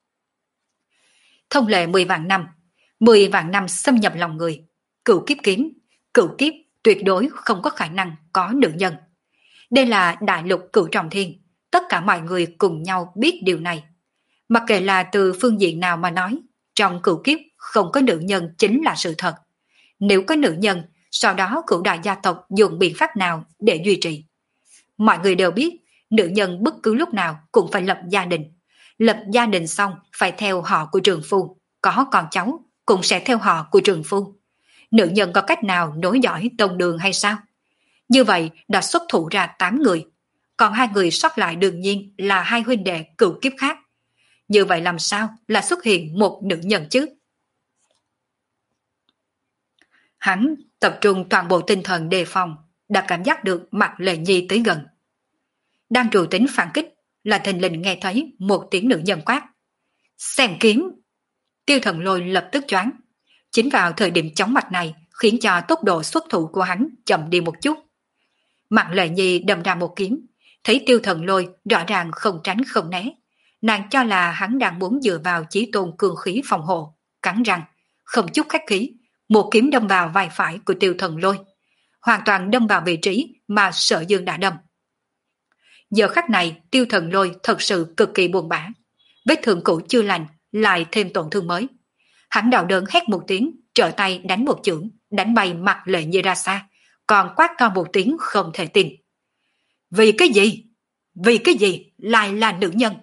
Thông lệ mười vạn năm, mười vạn năm xâm nhập lòng người. Cửu kiếp kiếm, cửu kiếp tuyệt đối không có khả năng có nữ nhân. Đây là đại lục cửu trọng thiên, tất cả mọi người cùng nhau biết điều này. Mặc kệ là từ phương diện nào mà nói, trong cửu kiếp không có nữ nhân chính là sự thật. Nếu có nữ nhân, sau đó cửu đại gia tộc dùng biện pháp nào để duy trì. Mọi người đều biết, nữ nhân bất cứ lúc nào cũng phải lập gia đình. Lập gia đình xong phải theo họ của trường phu, có con cháu cũng sẽ theo họ của trường phu. Nữ nhân có cách nào nối dõi tông đường hay sao? Như vậy đã xuất thủ ra tám người, còn hai người sót lại đương nhiên là hai huynh đệ cửu kiếp khác. Như vậy làm sao là xuất hiện một nữ nhân chứ? Hắn tập trung toàn bộ tinh thần đề phòng, đã cảm giác được Mạc Lệ Nhi tới gần. Đang trù tính phản kích, là thình lình nghe thấy một tiếng nữ nhân quát. Xem kiếm! Tiêu Thần Lôi lập tức choáng. Chính vào thời điểm chóng mặt này khiến cho tốc độ xuất thủ của hắn chậm đi một chút. Mạc Lệ Nhi đâm ra một kiếm, thấy Tiêu Thần Lôi rõ ràng không tránh không né. Nàng cho là hắn đang muốn dựa vào chí tôn cường khí phòng hộ, cắn răng, không chút khách khí, một kiếm đâm vào vai phải của Tiêu Thần Lôi, hoàn toàn đâm vào vị trí mà Sở Dương đã đâm. Giờ khắc này Tiêu Thần Lôi thật sự cực kỳ buồn bã, vết thương cũ chưa lành lại thêm tổn thương mới. Hắn đau đớn hét một tiếng, trở tay đánh một chưởng, đánh bay Mạc Lệ Nhi ra xa, còn quát to một tiếng không thể tin. Vì cái gì? Vì cái gì lại là nữ nhân?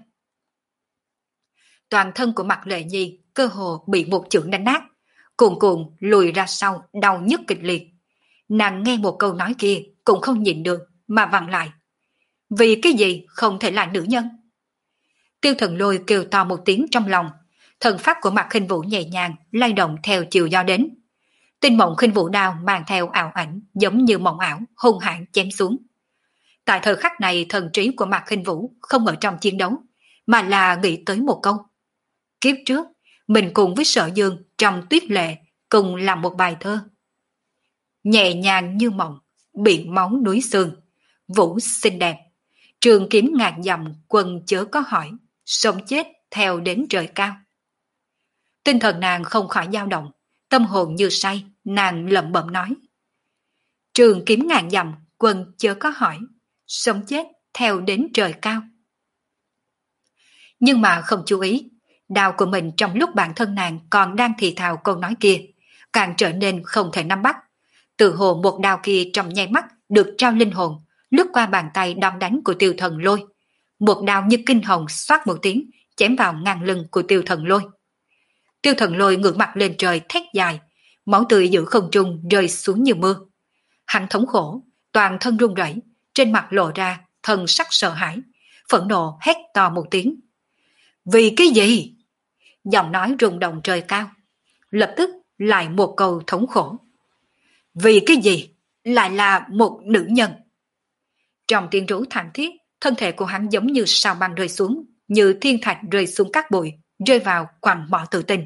Toàn thân của Mạc Lệ Nhi cơ hồ bị một chưởng đánh nát, cuồn cuộn lùi ra sau, đau nhức kịch liệt. Nàng nghe một câu nói kia cũng không nhịn được mà vặn lại. Vì cái gì không thể là nữ nhân? Tiêu Thần Lôi kêu to một tiếng trong lòng, thần pháp của Mạc Khinh Vũ nhẹ nhàng lay động theo chiều gió đến. Tinh Mộng Khinh Vũ đao mang theo ảo ảnh giống như mộng ảo hung hãn chém xuống. Tại thời khắc này thần trí của Mạc Khinh Vũ không ở trong chiến đấu, mà là nghĩ tới một câu. Kiếp trước, mình cùng với Sở Dương trong tuyết lệ cùng làm một bài thơ. Nhẹ nhàng như mộng, biển máu núi xương, vũ xinh đẹp, trường kiếm ngàn dặm quân chớ có hỏi, sống chết theo đến trời cao. Tinh thần nàng không khỏi dao động, tâm hồn như say, nàng lẩm bẩm nói. Trường kiếm ngàn dặm quân chớ có hỏi, sống chết theo đến trời cao. Nhưng mà không chú ý, đao của mình trong lúc bản thân nàng còn đang thì thào câu nói kia, càng trở nên không thể nắm bắt. Từ hồ một đao kia trong nháy mắt được trao linh hồn, lướt qua bàn tay đòn đánh của Tiêu Thần Lôi. Một đao như kinh hồng xoát một tiếng, chém vào ngang lưng của Tiêu Thần Lôi. Tiêu Thần Lôi ngửa mặt lên trời thét dài, máu tươi giữa không trung rơi xuống như mưa. Hắn thống khổ, toàn thân run rẩy, trên mặt lộ ra thần sắc sợ hãi, phẫn nộ hét to một tiếng. Vì cái gì? Giọng nói rung động trời cao. Lập tức lại một câu thống khổ. Vì cái gì? Lại là một nữ nhân. Trong tiếng rú thảm thiết, thân thể của hắn giống như sao băng rơi xuống, như thiên thạch rơi xuống các bụi, rơi vào quặng mỏ tự tin.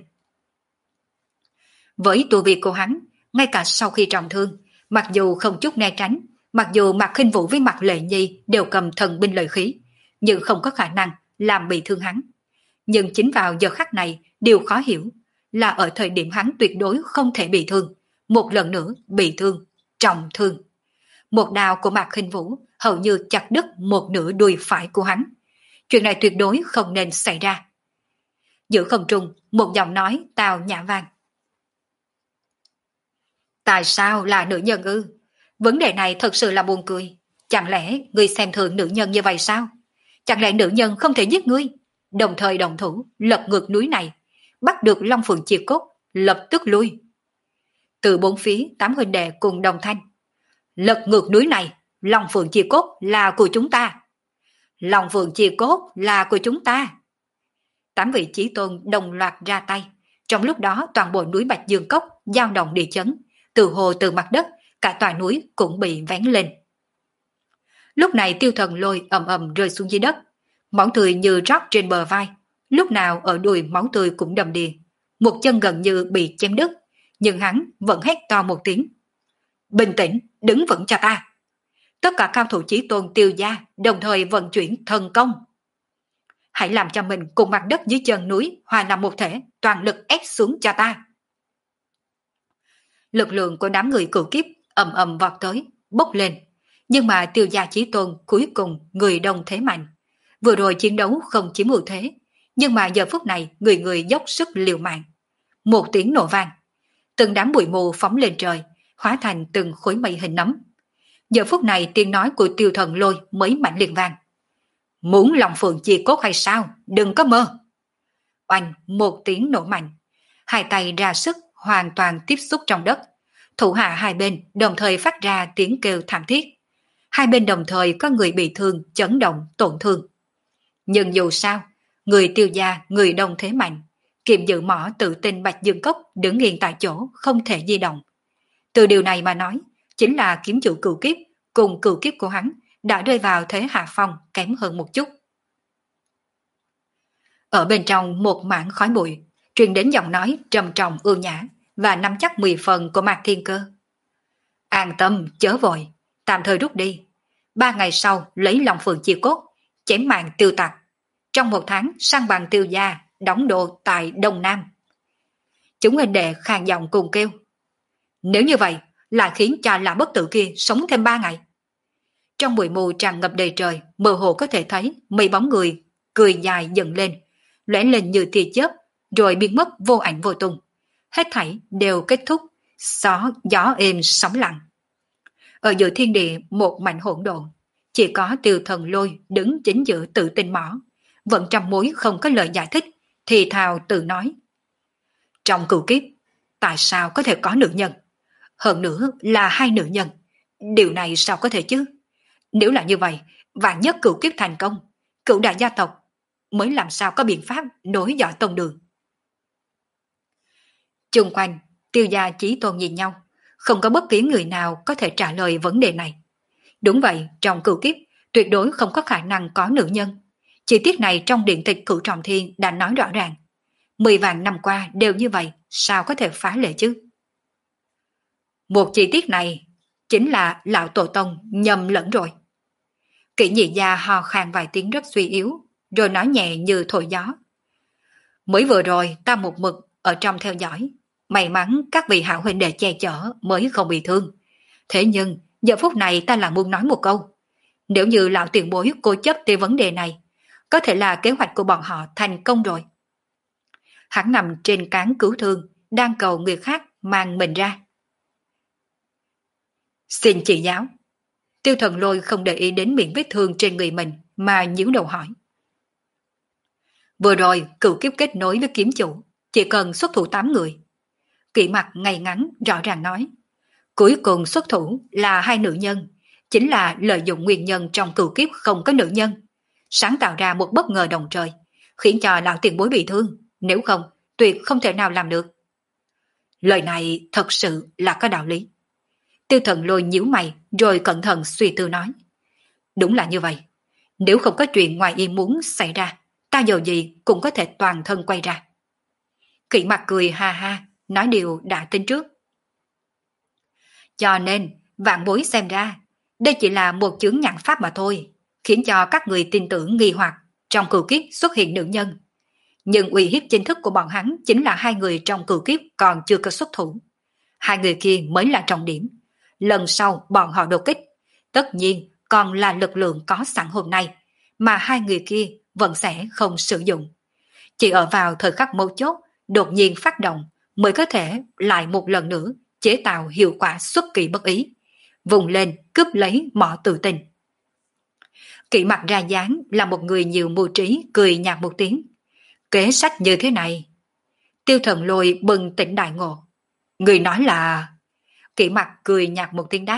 Với tu vi của hắn, ngay cả sau khi trọng thương, mặc dù không chút né tránh, mặc dù Mạc Khinh Vũ với Mạc Lệ Nhi đều cầm thần binh lợi khí, nhưng không có khả năng làm bị thương hắn. Nhưng chính vào giờ khắc này, điều khó hiểu là ở thời điểm hắn tuyệt đối không thể bị thương, một lần nữa bị thương, trọng thương. Một đao của Mạc Khinh Vũ hầu như chặt đứt một nửa đùi phải của hắn. Chuyện này tuyệt đối không nên xảy ra. Giữa không trung, một giọng nói tào nhã vang. Tại sao là nữ nhân ư? Vấn đề này thật sự là buồn cười. Chẳng lẽ ngươi xem thường nữ nhân như vậy sao? Chẳng lẽ nữ nhân không thể giết ngươi? Đồng thời đồng thủ, lật ngược núi này, bắt được Long Phượng chia cốt, lập tức lui. Từ bốn phía, tám huynh đệ cùng đồng thanh. Lật ngược núi này, Long Phượng chia cốt là của chúng ta. Long Phượng chia cốt là của chúng ta. Tám vị chí tôn đồng loạt ra tay. Trong lúc đó toàn bộ núi Bạch Dương Cốc dao động địa chấn, từ hồ từ mặt đất, cả tòa núi cũng bị vén lên. Lúc này Tiêu Thần Lôi ầm ầm rơi xuống dưới đất, máu tươi như rót trên bờ vai, lúc nào ở đùi máu tươi cũng đầm đìa, một chân gần như bị chém đứt, nhưng hắn vẫn hét to một tiếng. Bình tĩnh, đứng vững cho ta. Tất cả cao thủ chí tôn Tiêu gia đồng thời vận chuyển thần công. Hãy làm cho mình cùng mặt đất dưới chân núi hòa làm một thể, toàn lực ép xuống cho ta. Lực lượng của đám người cửu kiếp ầm ầm vọt tới, bốc lên. Nhưng mà Tiêu gia chí tôn cuối cùng người đông thế mạnh. Vừa rồi chiến đấu không chiếm ưu thế, nhưng mà giờ phút này người người dốc sức liều mạng. Một tiếng nổ vang, từng đám bụi mù phóng lên trời, hóa thành từng khối mây hình nấm. Giờ phút này tiếng nói của Tiêu Thần Lôi mới mạnh liệt vang. Muốn Long Phượng chia cốt hay sao? Đừng có mơ. Oanh, một tiếng nổ mạnh, hai tay ra sức hoàn toàn tiếp xúc trong đất. Thủ hạ hai bên đồng thời phát ra tiếng kêu thảm thiết. Hai bên đồng thời có người bị thương, chấn động, tổn thương. Nhưng dù sao, người Tiêu gia, người đông thế mạnh, kiệm giữ mỏ tự tin Bạch Dương Cốc đứng yên tại chỗ, không thể di động. Từ điều này mà nói, chính là kiếm chủ cửu kiếp cùng cửu kiếp của hắn đã rơi vào thế hạ phong kém hơn một chút. Ở bên trong một mảng khói bụi, truyền đến giọng nói trầm trọng ưu nhã và nắm chắc mười phần của Mạc Thiên Cơ. An tâm, chớ vội, tạm thời rút đi. Ba ngày sau lấy Long Phượng chia cốt, chém mạng Tiêu tặc. Trong một tháng sang bằng Tiêu gia, đóng đô tại Đông Nam. Chúng huynh đệ khàn giọng cùng kêu. Nếu như vậy, lại khiến cho Lã Bất Tử kia sống thêm ba ngày. Trong bụi mù tràn ngập đầy trời, mơ hồ có thể thấy mấy bóng người cười dài dần lên, lóe lên như tia chớp, rồi biến mất vô ảnh vô tung. Hết thảy đều kết thúc, gió gió êm sóng lặng. Ở giữa thiên địa một mảnh hỗn độn, chỉ có Tiêu Thần Lôi đứng chính giữa tự tin mỏ, vẫn trăm mối không có lời giải thích, thì thào tự nói. Trong cửu kiếp, tại sao có thể có nữ nhân? Hơn nữa là hai nữ nhân. Điều này sao có thể chứ? Nếu là như vậy, vạn nhất cửu kiếp thành công, cửu đại gia tộc mới làm sao có biện pháp nối dõi tông đường. Chung quanh, Tiêu gia chí tôn nhìn nhau, không có bất kỳ người nào có thể trả lời vấn đề này. Đúng vậy, trong cửu kiếp, tuyệt đối không có khả năng có nữ nhân. Chi tiết này trong điện tịch Cửu Trọng Thiên đã nói rõ ràng. Mười vạn năm qua đều như vậy, sao có thể phá lệ chứ? Một chi tiết này chính là lão tổ tông nhầm lẫn rồi. Kỷ nhị gia ho khan vài tiếng rất suy yếu, rồi nói nhẹ như thổi gió. Mới vừa rồi ta một mực ở trong theo dõi, may mắn các vị hảo huynh đệ che chở mới không bị thương. Thế nhưng giờ phút này ta là muốn nói một câu. Nếu như lão tiền bối cố chấp về vấn đề này, có thể là kế hoạch của bọn họ thành công rồi. Hắn nằm trên cán cứu thương, đang cầu người khác mang mình ra. Xin chỉ giáo. Tiêu Thần Lôi không để ý đến miệng vết thương trên người mình mà nhíu đầu hỏi. Vừa rồi cửu kiếp kết nối với kiếm chủ, chỉ cần xuất thủ tám người. Kỷ mặt ngay ngắn rõ ràng nói. Cuối cùng xuất thủ là hai nữ nhân, chính là lợi dụng nguyên nhân trong cửu kiếp không có nữ nhân, sáng tạo ra một bất ngờ đồng trời, khiến cho lão tiền bối bị thương, nếu không tuyệt không thể nào làm được. Lời này thật sự là có đạo lý. Tiêu Thần Lôi nhíu mày rồi cẩn thận suy tư nói. Đúng là như vậy. Nếu không có chuyện ngoài ý muốn xảy ra, ta dầu gì cũng có thể toàn thân quay ra. Kỷ Mặc cười ha ha, nói điều đã tính trước. Cho nên, vạn bối xem ra, đây chỉ là một chướng ngại pháp mà thôi, khiến cho các người tin tưởng nghi hoặc trong cửu kiếp xuất hiện nữ nhân. Nhưng uy hiếp chính thức của bọn hắn chính là hai người trong cửu kiếp còn chưa có xuất thủ. Hai người kia mới là trọng điểm. Lần sau bọn họ đột kích, tất nhiên còn là lực lượng có sẵn hôm nay, mà hai người kia vẫn sẽ không sử dụng. Chỉ ở vào thời khắc mấu chốt, đột nhiên phát động mới có thể lại một lần nữa chế tạo hiệu quả xuất kỳ bất ý, vùng lên cướp lấy mỏ tự tin. Kỷ Mặc ra dáng là một người nhiều mưu trí, cười nhạt một tiếng. Kế sách như thế này. Tiêu Thần Lôi bừng tỉnh đại ngộ. Người nói là... Kỷ Mặc cười nhạt một tiếng đáp.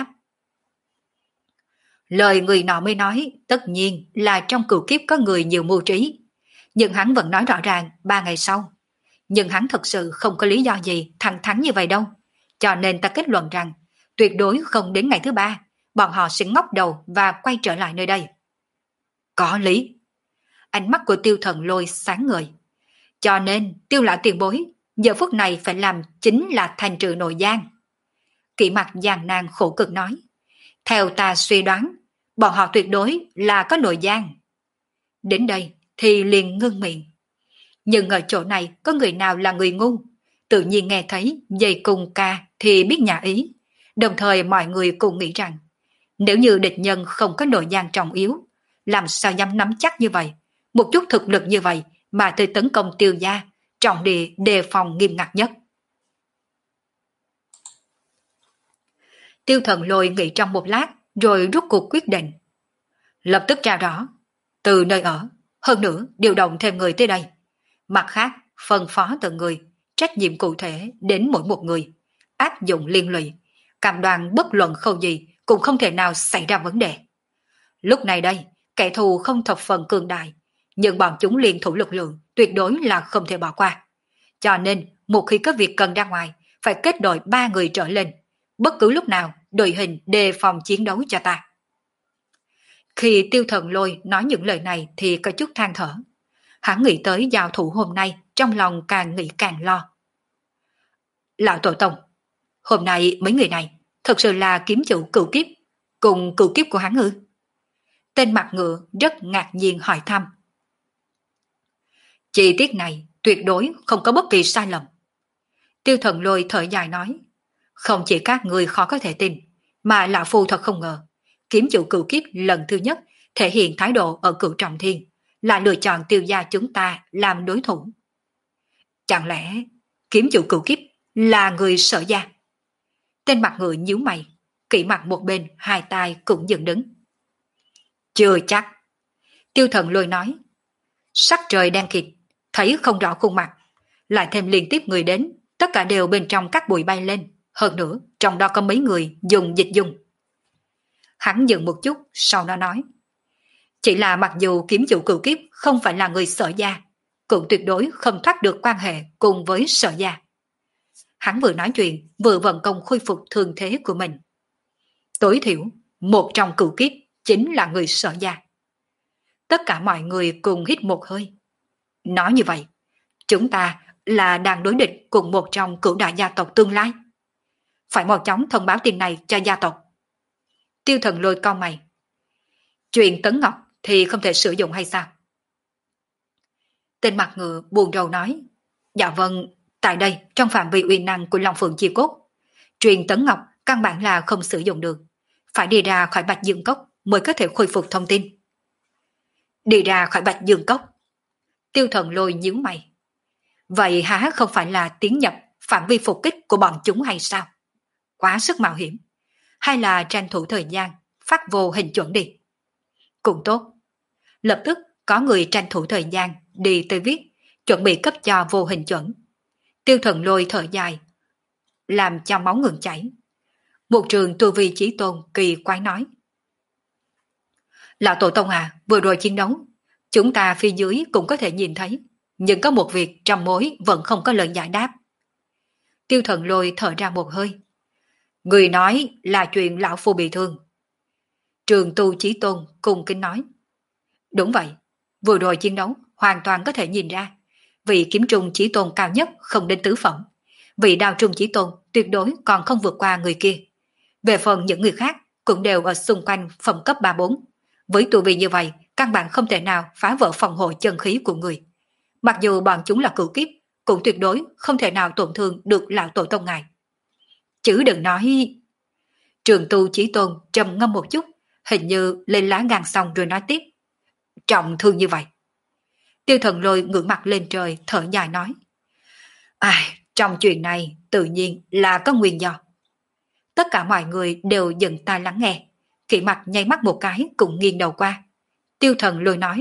Lời người nọ mới nói, tất nhiên là trong cửu kiếp có người nhiều mưu trí. Nhưng hắn vẫn nói rõ ràng ba ngày sau. Nhưng hắn thật sự không có lý do gì thẳng thắn như vậy đâu. Cho nên ta kết luận rằng, tuyệt đối không đến ngày thứ ba, bọn họ sẽ ngóc đầu và quay trở lại nơi đây. Có lý. Ánh mắt của Tiêu Thần Lôi sáng ngời. Cho nên, Tiêu Lão tiền bối, giờ phút này phải làm chính là thành trừ nội gian. Kỷ Mặc gian nan khổ cực nói. Theo ta suy đoán, bọn họ tuyệt đối là có nội gian. Đến đây thì liền ngưng miệng. Nhưng ở chỗ này có người nào là người ngu? Tự nhiên nghe thấy dây cùng ca thì biết nhà ý. Đồng thời mọi người cùng nghĩ rằng, nếu như địch nhân không có nội gian trọng yếu, làm sao dám nắm chắc như vậy, một chút thực lực như vậy mà tới tấn công Tiêu gia, trọng địa đề phòng nghiêm ngặt nhất. Tiêu Thần Lôi nghĩ trong một lát rồi rút cuộc quyết định. Lập tức ra rõ, từ nơi ở, hơn nữa điều động thêm người tới đây. Mặt khác, phân phó từng người, trách nhiệm cụ thể đến mỗi một người, áp dụng liên lụy, cam đoan bất luận khâu gì cũng không thể nào xảy ra vấn đề. Lúc này đây, kẻ thù không thập phần cường đại, nhưng bọn chúng liên thủ lực lượng tuyệt đối là không thể bỏ qua. Cho nên, một khi có việc cần ra ngoài, phải kết đội ba người trở lên, bất cứ lúc nào đội hình đề phòng chiến đấu cho ta. Khi Tiêu Thần Lôi nói những lời này thì có chút than thở. Hắn nghĩ tới giao thủ hôm nay, trong lòng càng nghĩ càng lo. Lão Tổ Tông, hôm nay mấy người này thật sự là kiếm chủ cửu kiếp, cùng cửu kiếp của hắn ư? Tên mặt ngựa rất ngạc nhiên hỏi thăm. Chi tiết này tuyệt đối không có bất kỳ sai lầm. Tiêu Thần Lôi thở dài nói, không chỉ các người khó có thể tin, mà lão phu thật không ngờ, kiếm chủ cửu kiếp lần thứ nhất thể hiện thái độ ở cửu trọng thiên, là lựa chọn Tiêu gia chúng ta làm đối thủ. Chẳng lẽ kiếm chủ cửu kiếp là người Sở gia? Tên mặt ngựa nhíu mày, Kỷ Mặc một bên hai tay cũng dựng đứng. Chưa chắc. Tiêu Thần Lôi nói, sắc trời đen kịt, thấy không rõ khuôn mặt, lại thêm liên tiếp người đến, tất cả đều bên trong các bụi bay lên, hơn nữa trong đó có mấy người dùng dịch dùng. Hắn dừng một chút, sau đó nói, chỉ là mặc dù kiếm chủ cửu kiếp không phải là người Sở gia, cũng tuyệt đối không thoát được quan hệ cùng với Sở gia. Hắn vừa nói chuyện, vừa vận công khôi phục thương thế của mình. Tối thiểu, một trong cửu kiếp chính là người Sở gia. Tất cả mọi người cùng hít một hơi. Nói như vậy, chúng ta là đang đối địch cùng một trong cửu đại gia tộc tương lai. Phải mau chóng thông báo tin này cho gia tộc. Tiêu Thần Lôi cau mày. Chuyện Tấn Ngọc thì không thể sử dụng hay sao? Tên mặt ngựa buồn rầu nói, dạ vâng, tại đây trong phạm vi uy năng của Long Phượng Chi Cốt, truyền Tấn Ngọc căn bản là không sử dụng được, phải đi ra khỏi Bạch Dương Cốc mới có thể khôi phục thông tin. Đi ra khỏi Bạch Dương Cốc? Tiêu Thần Lôi nhíu mày. Vậy há không phải là tiến nhập phạm vi phục kích của bọn chúng hay sao? Quá sức mạo hiểm. Hay là tranh thủ thời gian, phát vô hình chuẩn đi? Cũng tốt. Lập tức có người tranh thủ thời gian đi tới viết, chuẩn bị cấp cho vô hình chuẩn. Tiêu Thần Lôi thở dài, làm cho máu ngừng chảy. Một trường tu vi chí tôn kỳ quái nói. Lão Tổ Tông à, vừa rồi chiến đấu, chúng ta phía dưới cũng có thể nhìn thấy, nhưng có một việc trong mối vẫn không có lời giải đáp. Tiêu Thần Lôi thở ra một hơi. Người nói là chuyện lão phu bị thương. Trường Tu Chí Tôn cung kính nói. Đúng vậy, vừa rồi chiến đấu hoàn toàn có thể nhìn ra, vị kiếm trùng chí tôn cao nhất không đến tứ phẩm, vị đao trùng chí tôn tuyệt đối còn không vượt qua người kia. Về phần những người khác cũng đều ở xung quanh phẩm cấp ba bốn. Với tu vi như vậy, căn bản không thể nào phá vỡ phòng hộ chân khí của người. Mặc dù bọn chúng là cửu kiếp, cũng tuyệt đối không thể nào tổn thương được lão tổ tông ngài. Chứ đừng nói... Trường Tu Chí Tôn trầm ngâm một chút, hình như lên lá gan xong rồi nói tiếp. Trọng thương như vậy. Tiêu Thần Lôi ngưỡng mặt lên trời thở dài nói. Ai, trong chuyện này tự nhiên là có nguyên do. Tất cả mọi người đều dừng tai lắng nghe. Kỷ Mặt nháy mắt một cái cũng nghiêng đầu qua. Tiêu Thần Lôi nói.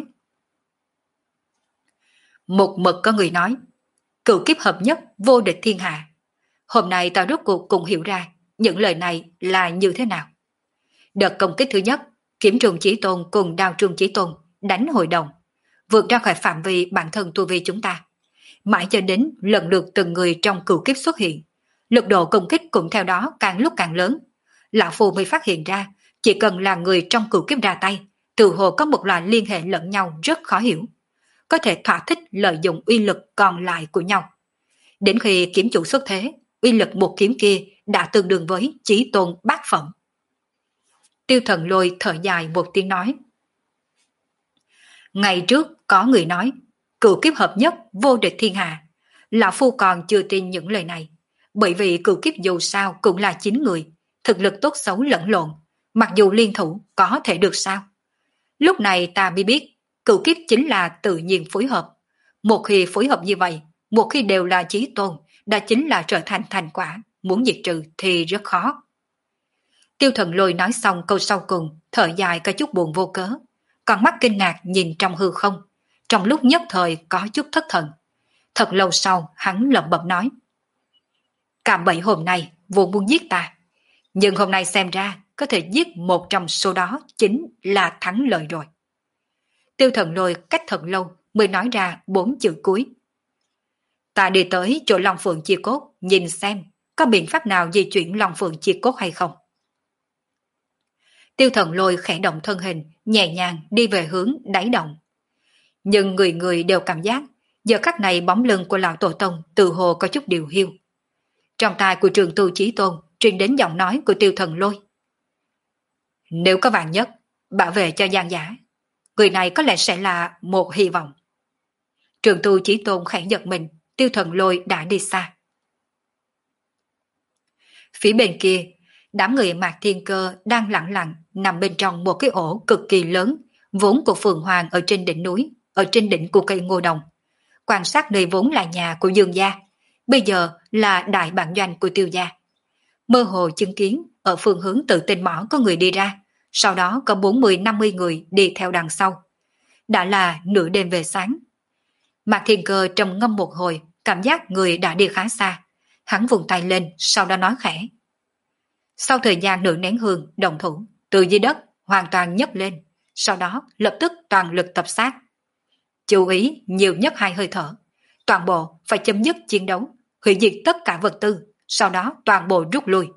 Một mực có người nói, cửu kiếp hợp nhất vô địch thiên hạ. Hôm nay ta rốt cuộc cũng hiểu ra những lời này là như thế nào. Đợt công kích thứ nhất, Kiếm Trùng Chí Tôn cùng Đao Trùng Chí Tôn đánh hội đồng, vượt ra khỏi phạm vi bản thân tu vi chúng ta. Mãi cho đến lần lượt từng người trong cửu kiếp xuất hiện, lực độ công kích cũng theo đó càng lúc càng lớn. Lão Phu mới phát hiện ra, chỉ cần là người trong cửu kiếp ra tay, tự hồ có một loại liên hệ lẫn nhau rất khó hiểu, có thể thỏa thích lợi dụng uy lực còn lại của nhau. Đến khi kiếm chủ xuất thế, uy lực một kiếm kia đã tương đương với Chí Tôn bát phẩm. Tiêu Thần Lôi thở dài một tiếng nói. Ngày trước có người nói, cửu kiếp hợp nhất vô địch thiên hạ. Lão Phu còn chưa tin những lời này, bởi vì cửu kiếp dù sao cũng là chín người, thực lực tốt xấu lẫn lộn, mặc dù liên thủ có thể được sao. Lúc này ta mới biết, cửu kiếp chính là tự nhiên phối hợp. Một khi phối hợp như vậy, một khi đều là chí tôn, đã chính là trở thành thành quả, muốn diệt trừ thì rất khó. Tiêu Thần Lôi nói xong câu sau cùng, thở dài có chút buồn vô cớ, còn mắt kinh ngạc nhìn trong hư không, trong lúc nhất thời có chút thất thần. Thật lâu sau hắn lẩm bẩm nói. Cạm bẫy hôm nay vốn muốn giết ta, nhưng hôm nay xem ra có thể giết một trong số đó chính là thắng lợi rồi. Tiêu Thần Lôi cách thật lâu mới nói ra bốn chữ cuối. Ta đi tới chỗ Long Phượng Chi Cốt nhìn xem có biện pháp nào di chuyển Long Phượng Chi Cốt hay không. Tiêu Thần Lôi khẽ động thân hình, nhẹ nhàng đi về hướng đáy động. Nhưng người người đều cảm giác, giờ khắc này bóng lưng của lão tổ tông tự hồ có chút điều hiu. Trong tai của Trường Tu Chí Tôn truyền đến giọng nói của Tiêu Thần Lôi. Nếu có vạn nhất, bảo vệ cho Giang Giả, người này có lẽ sẽ là một hy vọng. Trường Tu Chí Tôn khẽ giật mình, Tiêu Thần Lôi đã đi xa. Phía bên kia, đám người Mạc Thiên Cơ đang lặng lặng nằm bên trong một cái ổ cực kỳ lớn, vốn của Phượng Hoàng ở trên đỉnh núi, ở trên đỉnh của cây ngô đồng. Quan sát nơi vốn là nhà của Dương gia, bây giờ là đại bản doanh của Tiêu gia. Mơ hồ chứng kiến ở phương hướng tự tinh mỏ có người đi ra, sau đó có bốn mươi năm mươi người đi theo đằng sau. Đã là nửa đêm về sáng. Mạc Thiên Cơ trầm ngâm một hồi, cảm giác người đã đi khá xa. Hắn vùng tay lên, sau đó nói khẽ. Sau thời gian nửa nén hương, đồng thủ, từ dưới đất hoàn toàn nhấc lên, sau đó lập tức toàn lực tập sát. Chú ý nhiều nhất hai hơi thở, toàn bộ phải chấm dứt chiến đấu, hủy diệt tất cả vật tư, sau đó toàn bộ rút lui.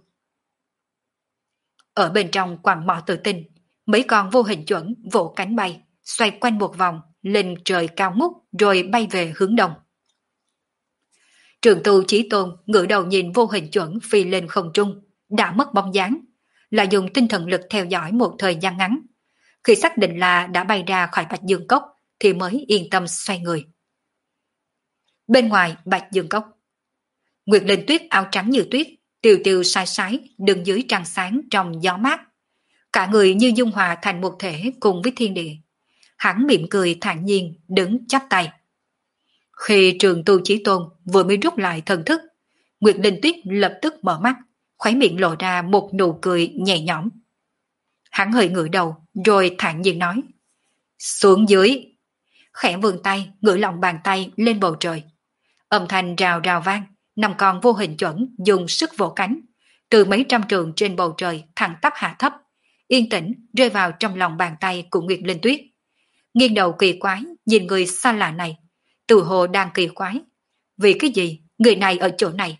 Ở bên trong quặng mỏ tự tinh, mấy con vô hình chuẩn vỗ cánh bay, xoay quanh một vòng, lên trời cao ngút rồi bay về hướng đông. Trường Tu Chí Tôn ngửa đầu nhìn vô hình chuẩn phi lên không trung, đã mất bóng dáng, là dùng tinh thần lực theo dõi một thời gian ngắn. Khi xác định là đã bay ra khỏi Bạch Dương Cốc thì mới yên tâm xoay người. Bên ngoài Bạch Dương Cốc, Nguyệt Linh Tuyết áo trắng như tuyết, tiêu tiêu sai sái đứng dưới trăng sáng trong gió mát. Cả người như dung hòa thành một thể cùng với thiên địa. Hắn mỉm cười thản nhiên đứng chắp tay. Khi Trường Tu Chí Tôn vừa mới rút lại thần thức, Nguyệt Linh Tuyết lập tức mở mắt, khóe miệng lộ ra một nụ cười nhẹ nhõm. Hắn hơi ngửa đầu rồi thản nhiên nói. Xuống dưới. Khẽ vươn tay, ngửa lòng bàn tay lên bầu trời. Âm thanh rào rào vang, năm con vô hình chuẩn dùng sức vỗ cánh, từ mấy trăm trường trên bầu trời thẳng tắp hạ thấp, yên tĩnh rơi vào trong lòng bàn tay của Nguyệt Linh Tuyết. Nghiêng đầu kỳ quái nhìn người xa lạ này, tự hồ đang kỳ quái. Vì cái gì người này ở chỗ này?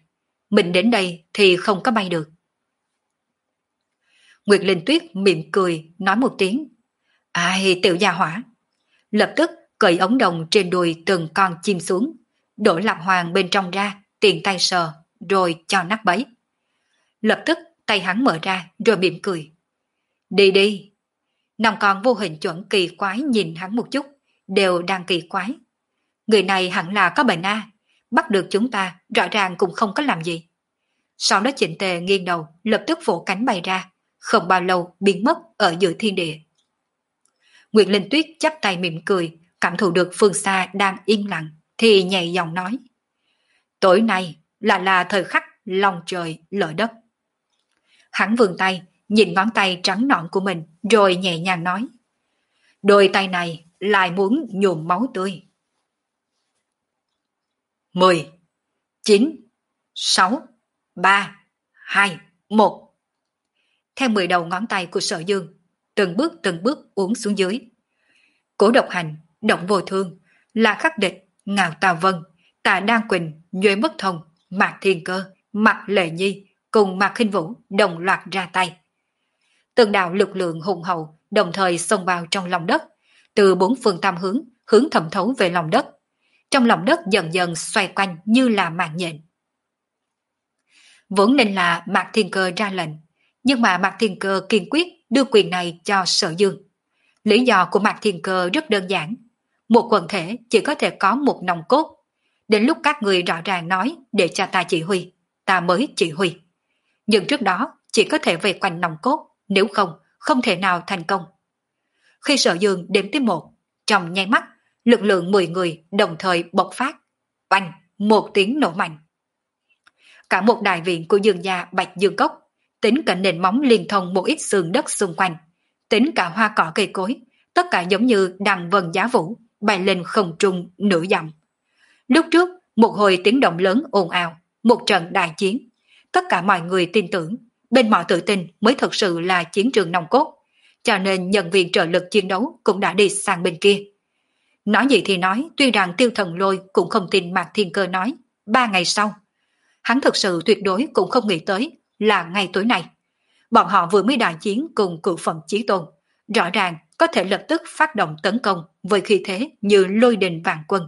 mình đến đây thì không có bay được. Nguyệt Linh Tuyết mỉm cười, nói một tiếng. Ai, tiểu gia hỏa. Lập tức cởi ống đồng trên đùi từng con chim xuống, đổ lạc hoàng bên trong ra, tiện tay sờ, rồi cho nắp bấy. Lập tức tay hắn mở ra, rồi mỉm cười. Đi đi. Năm con vô hình chuẩn kỳ quái nhìn hắn một chút, đều đang kỳ quái. Người này hẳn là có bệnh a, bắt được chúng ta, rõ ràng cũng không có làm gì. Sau đó Trịnh Tề nghiêng đầu, lập tức vỗ cánh bay ra, không bao lâu biến mất ở giữa thiên địa. Nguyệt Linh Tuyết chắp tay mỉm cười, cảm thụ được phương xa đang yên lặng, thì nhẹ giọng nói. Tối nay là là thời khắc lòng trời lở đất. Hắn vươn tay, nhìn ngón tay trắng nõn của mình, rồi nhẹ nhàng nói. Đôi tay này lại muốn nhuộm máu tươi. Mười, chín, sáu, ba, hai, một. Theo mười đầu ngón tay của Sở Dương, từng bước từng bước uốn xuống dưới. Cổ Độc Hành, Động Vô Thương, La Khắc Địch, Ngạo Tào Vân, Tạ Đan Quỳnh, Nhuệ Bất Thông, Mạc Thiên Cơ, Mạc Lệ Nhi cùng Mạc Khinh Vũ đồng loạt ra tay. Từng đạo lực lượng hùng hậu đồng thời xông vào trong lòng đất, từ bốn phương tam hướng, hướng thẩm thấu về lòng đất. Trong lòng đất dần dần xoay quanh như là mạng nhện. Vốn nên là Mạc Thiên Cơ ra lệnh, nhưng mà Mạc Thiên Cơ kiên quyết đưa quyền này cho Sở Dương. Lý do của Mạc Thiên Cơ rất đơn giản. Một quần thể chỉ có thể có một nòng cốt. Đến lúc các người rõ ràng nói để cho ta chỉ huy, ta mới chỉ huy. Nhưng trước đó chỉ có thể về quanh nòng cốt, nếu không, không thể nào thành công. Khi Sở Dương đếm tới một, trong nháy mắt, lực lượng mười người đồng thời bộc phát. Oanh, một tiếng nổ mạnh. Cả một đại viện của Dương gia Bạch Dương Cốc, tính cả nền móng liên thông một ít xương đất xung quanh, tính cả hoa cỏ cây cối, tất cả giống như đằng vân giá vũ, bay lên không trung nửa dặm. Lúc trước, một hồi tiếng động lớn ồn ào, một trận đại chiến. Tất cả mọi người tin tưởng, bên mọi tự tin mới thực sự là chiến trường nòng cốt, cho nên nhân viên trợ lực chiến đấu cũng đã đi sang bên kia. Nói gì thì nói, tuy rằng Tiêu Thần Lôi cũng không tin Mạc Thiên Cơ nói, ba ngày sau. Hắn thực sự tuyệt đối cũng không nghĩ tới là ngày tối nay. Bọn họ vừa mới đại chiến cùng cựu phẩm chí tôn, rõ ràng có thể lập tức phát động tấn công với khí thế như lôi đình vạn quân.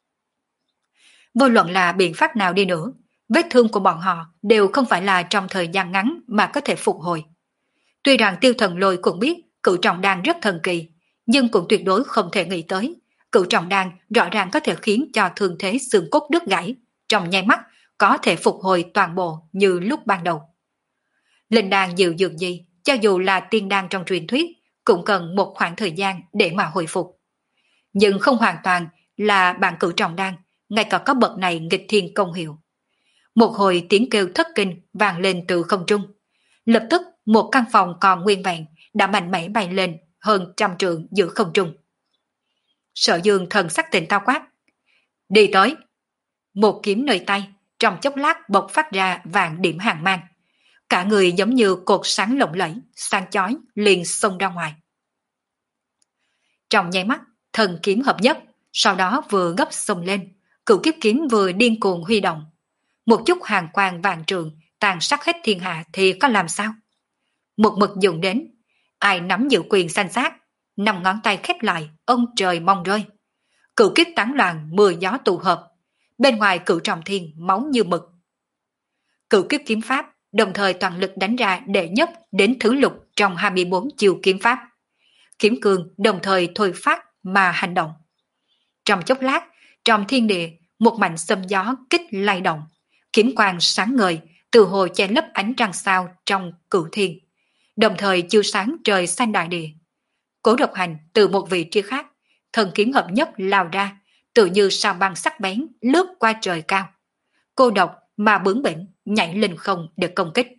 Vô luận là biện pháp nào đi nữa, vết thương của bọn họ đều không phải là trong thời gian ngắn mà có thể phục hồi. Tuy rằng Tiêu Thần Lôi cũng biết cửu trọng đan rất thần kỳ, nhưng cũng tuyệt đối không thể nghĩ tới cửu trọng đan rõ ràng có thể khiến cho thương thế xương cốt đứt gãy, trong nháy mắt có thể phục hồi toàn bộ như lúc ban đầu. Linh đan dịu dường gì, cho dù là tiên đan trong truyền thuyết, cũng cần một khoảng thời gian để mà hồi phục. Nhưng không hoàn toàn là bạn cửu trọng đan, ngay cả có bậc này nghịch thiên công hiệu. Một hồi tiếng kêu thất kinh vang lên từ không trung. Lập tức một căn phòng còn nguyên vẹn đã mạnh mẽ bay lên hơn trăm trượng giữa không trung. Sở Dương thần sắc tỉnh táo quát. Đi tới. Một kiếm nơi tay, trong chốc lát bộc phát ra vạn điểm hàng mang. Cả người giống như cột sáng lộng lẫy, sáng chói, liền xông ra ngoài. Trong nháy mắt, thần kiếm hợp nhất, sau đó vừa gấp xông lên, cửu kiếp kiếm vừa điên cuồng huy động. Một chút hàng quang vạn trường, tàn sát hết thiên hạ thì có làm sao? Một mực dùng đến, ai nắm giữ quyền sanh sát, năm ngón tay khép lại, ông trời mong rơi. Cửu kiếp tán loạn, mưa gió tụ hợp, bên ngoài cửu trọng thiên máu như mực. Cửu kiếp kiếm pháp đồng thời toàn lực đánh ra đệ nhất đến thứ lục trong hai mươi bốn chiêu kiếm pháp. Kiếm cương đồng thời thôi phát mà hành động. Trong chốc lát, trong thiên địa, một mảnh xâm gió kích lay động, kiếm quang sáng ngời, từ hồ che lấp ánh trăng sao trong cửu thiên, đồng thời chiếu sáng trời xanh đại địa. Cố Độc Hành từ một vị trí khác, thần kiếm hợp nhất lao ra, tự như sao băng sắc bén lướt qua trời cao. Cô độc mà bướng bỉnh nhảy lên không để công kích.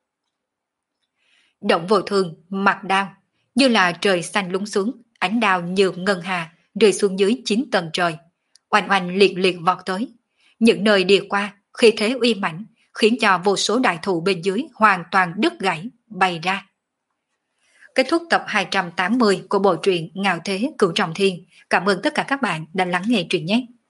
Động Vô Thương mặc đao, như là trời xanh lún xuống, ánh đao như ngân hà rơi xuống dưới chín tầng trời, oanh oanh liệt liệt vọt tới. Những nơi đi qua, khí thế uy mãnh khiến cho vô số đại thụ bên dưới hoàn toàn đứt gãy, bay ra. Kết thúc tập hai trăm tám mươi của bộ truyện Ngạo Thế Cửu Trọng Thiên. Cảm ơn tất cả các bạn đã lắng nghe truyện nhé.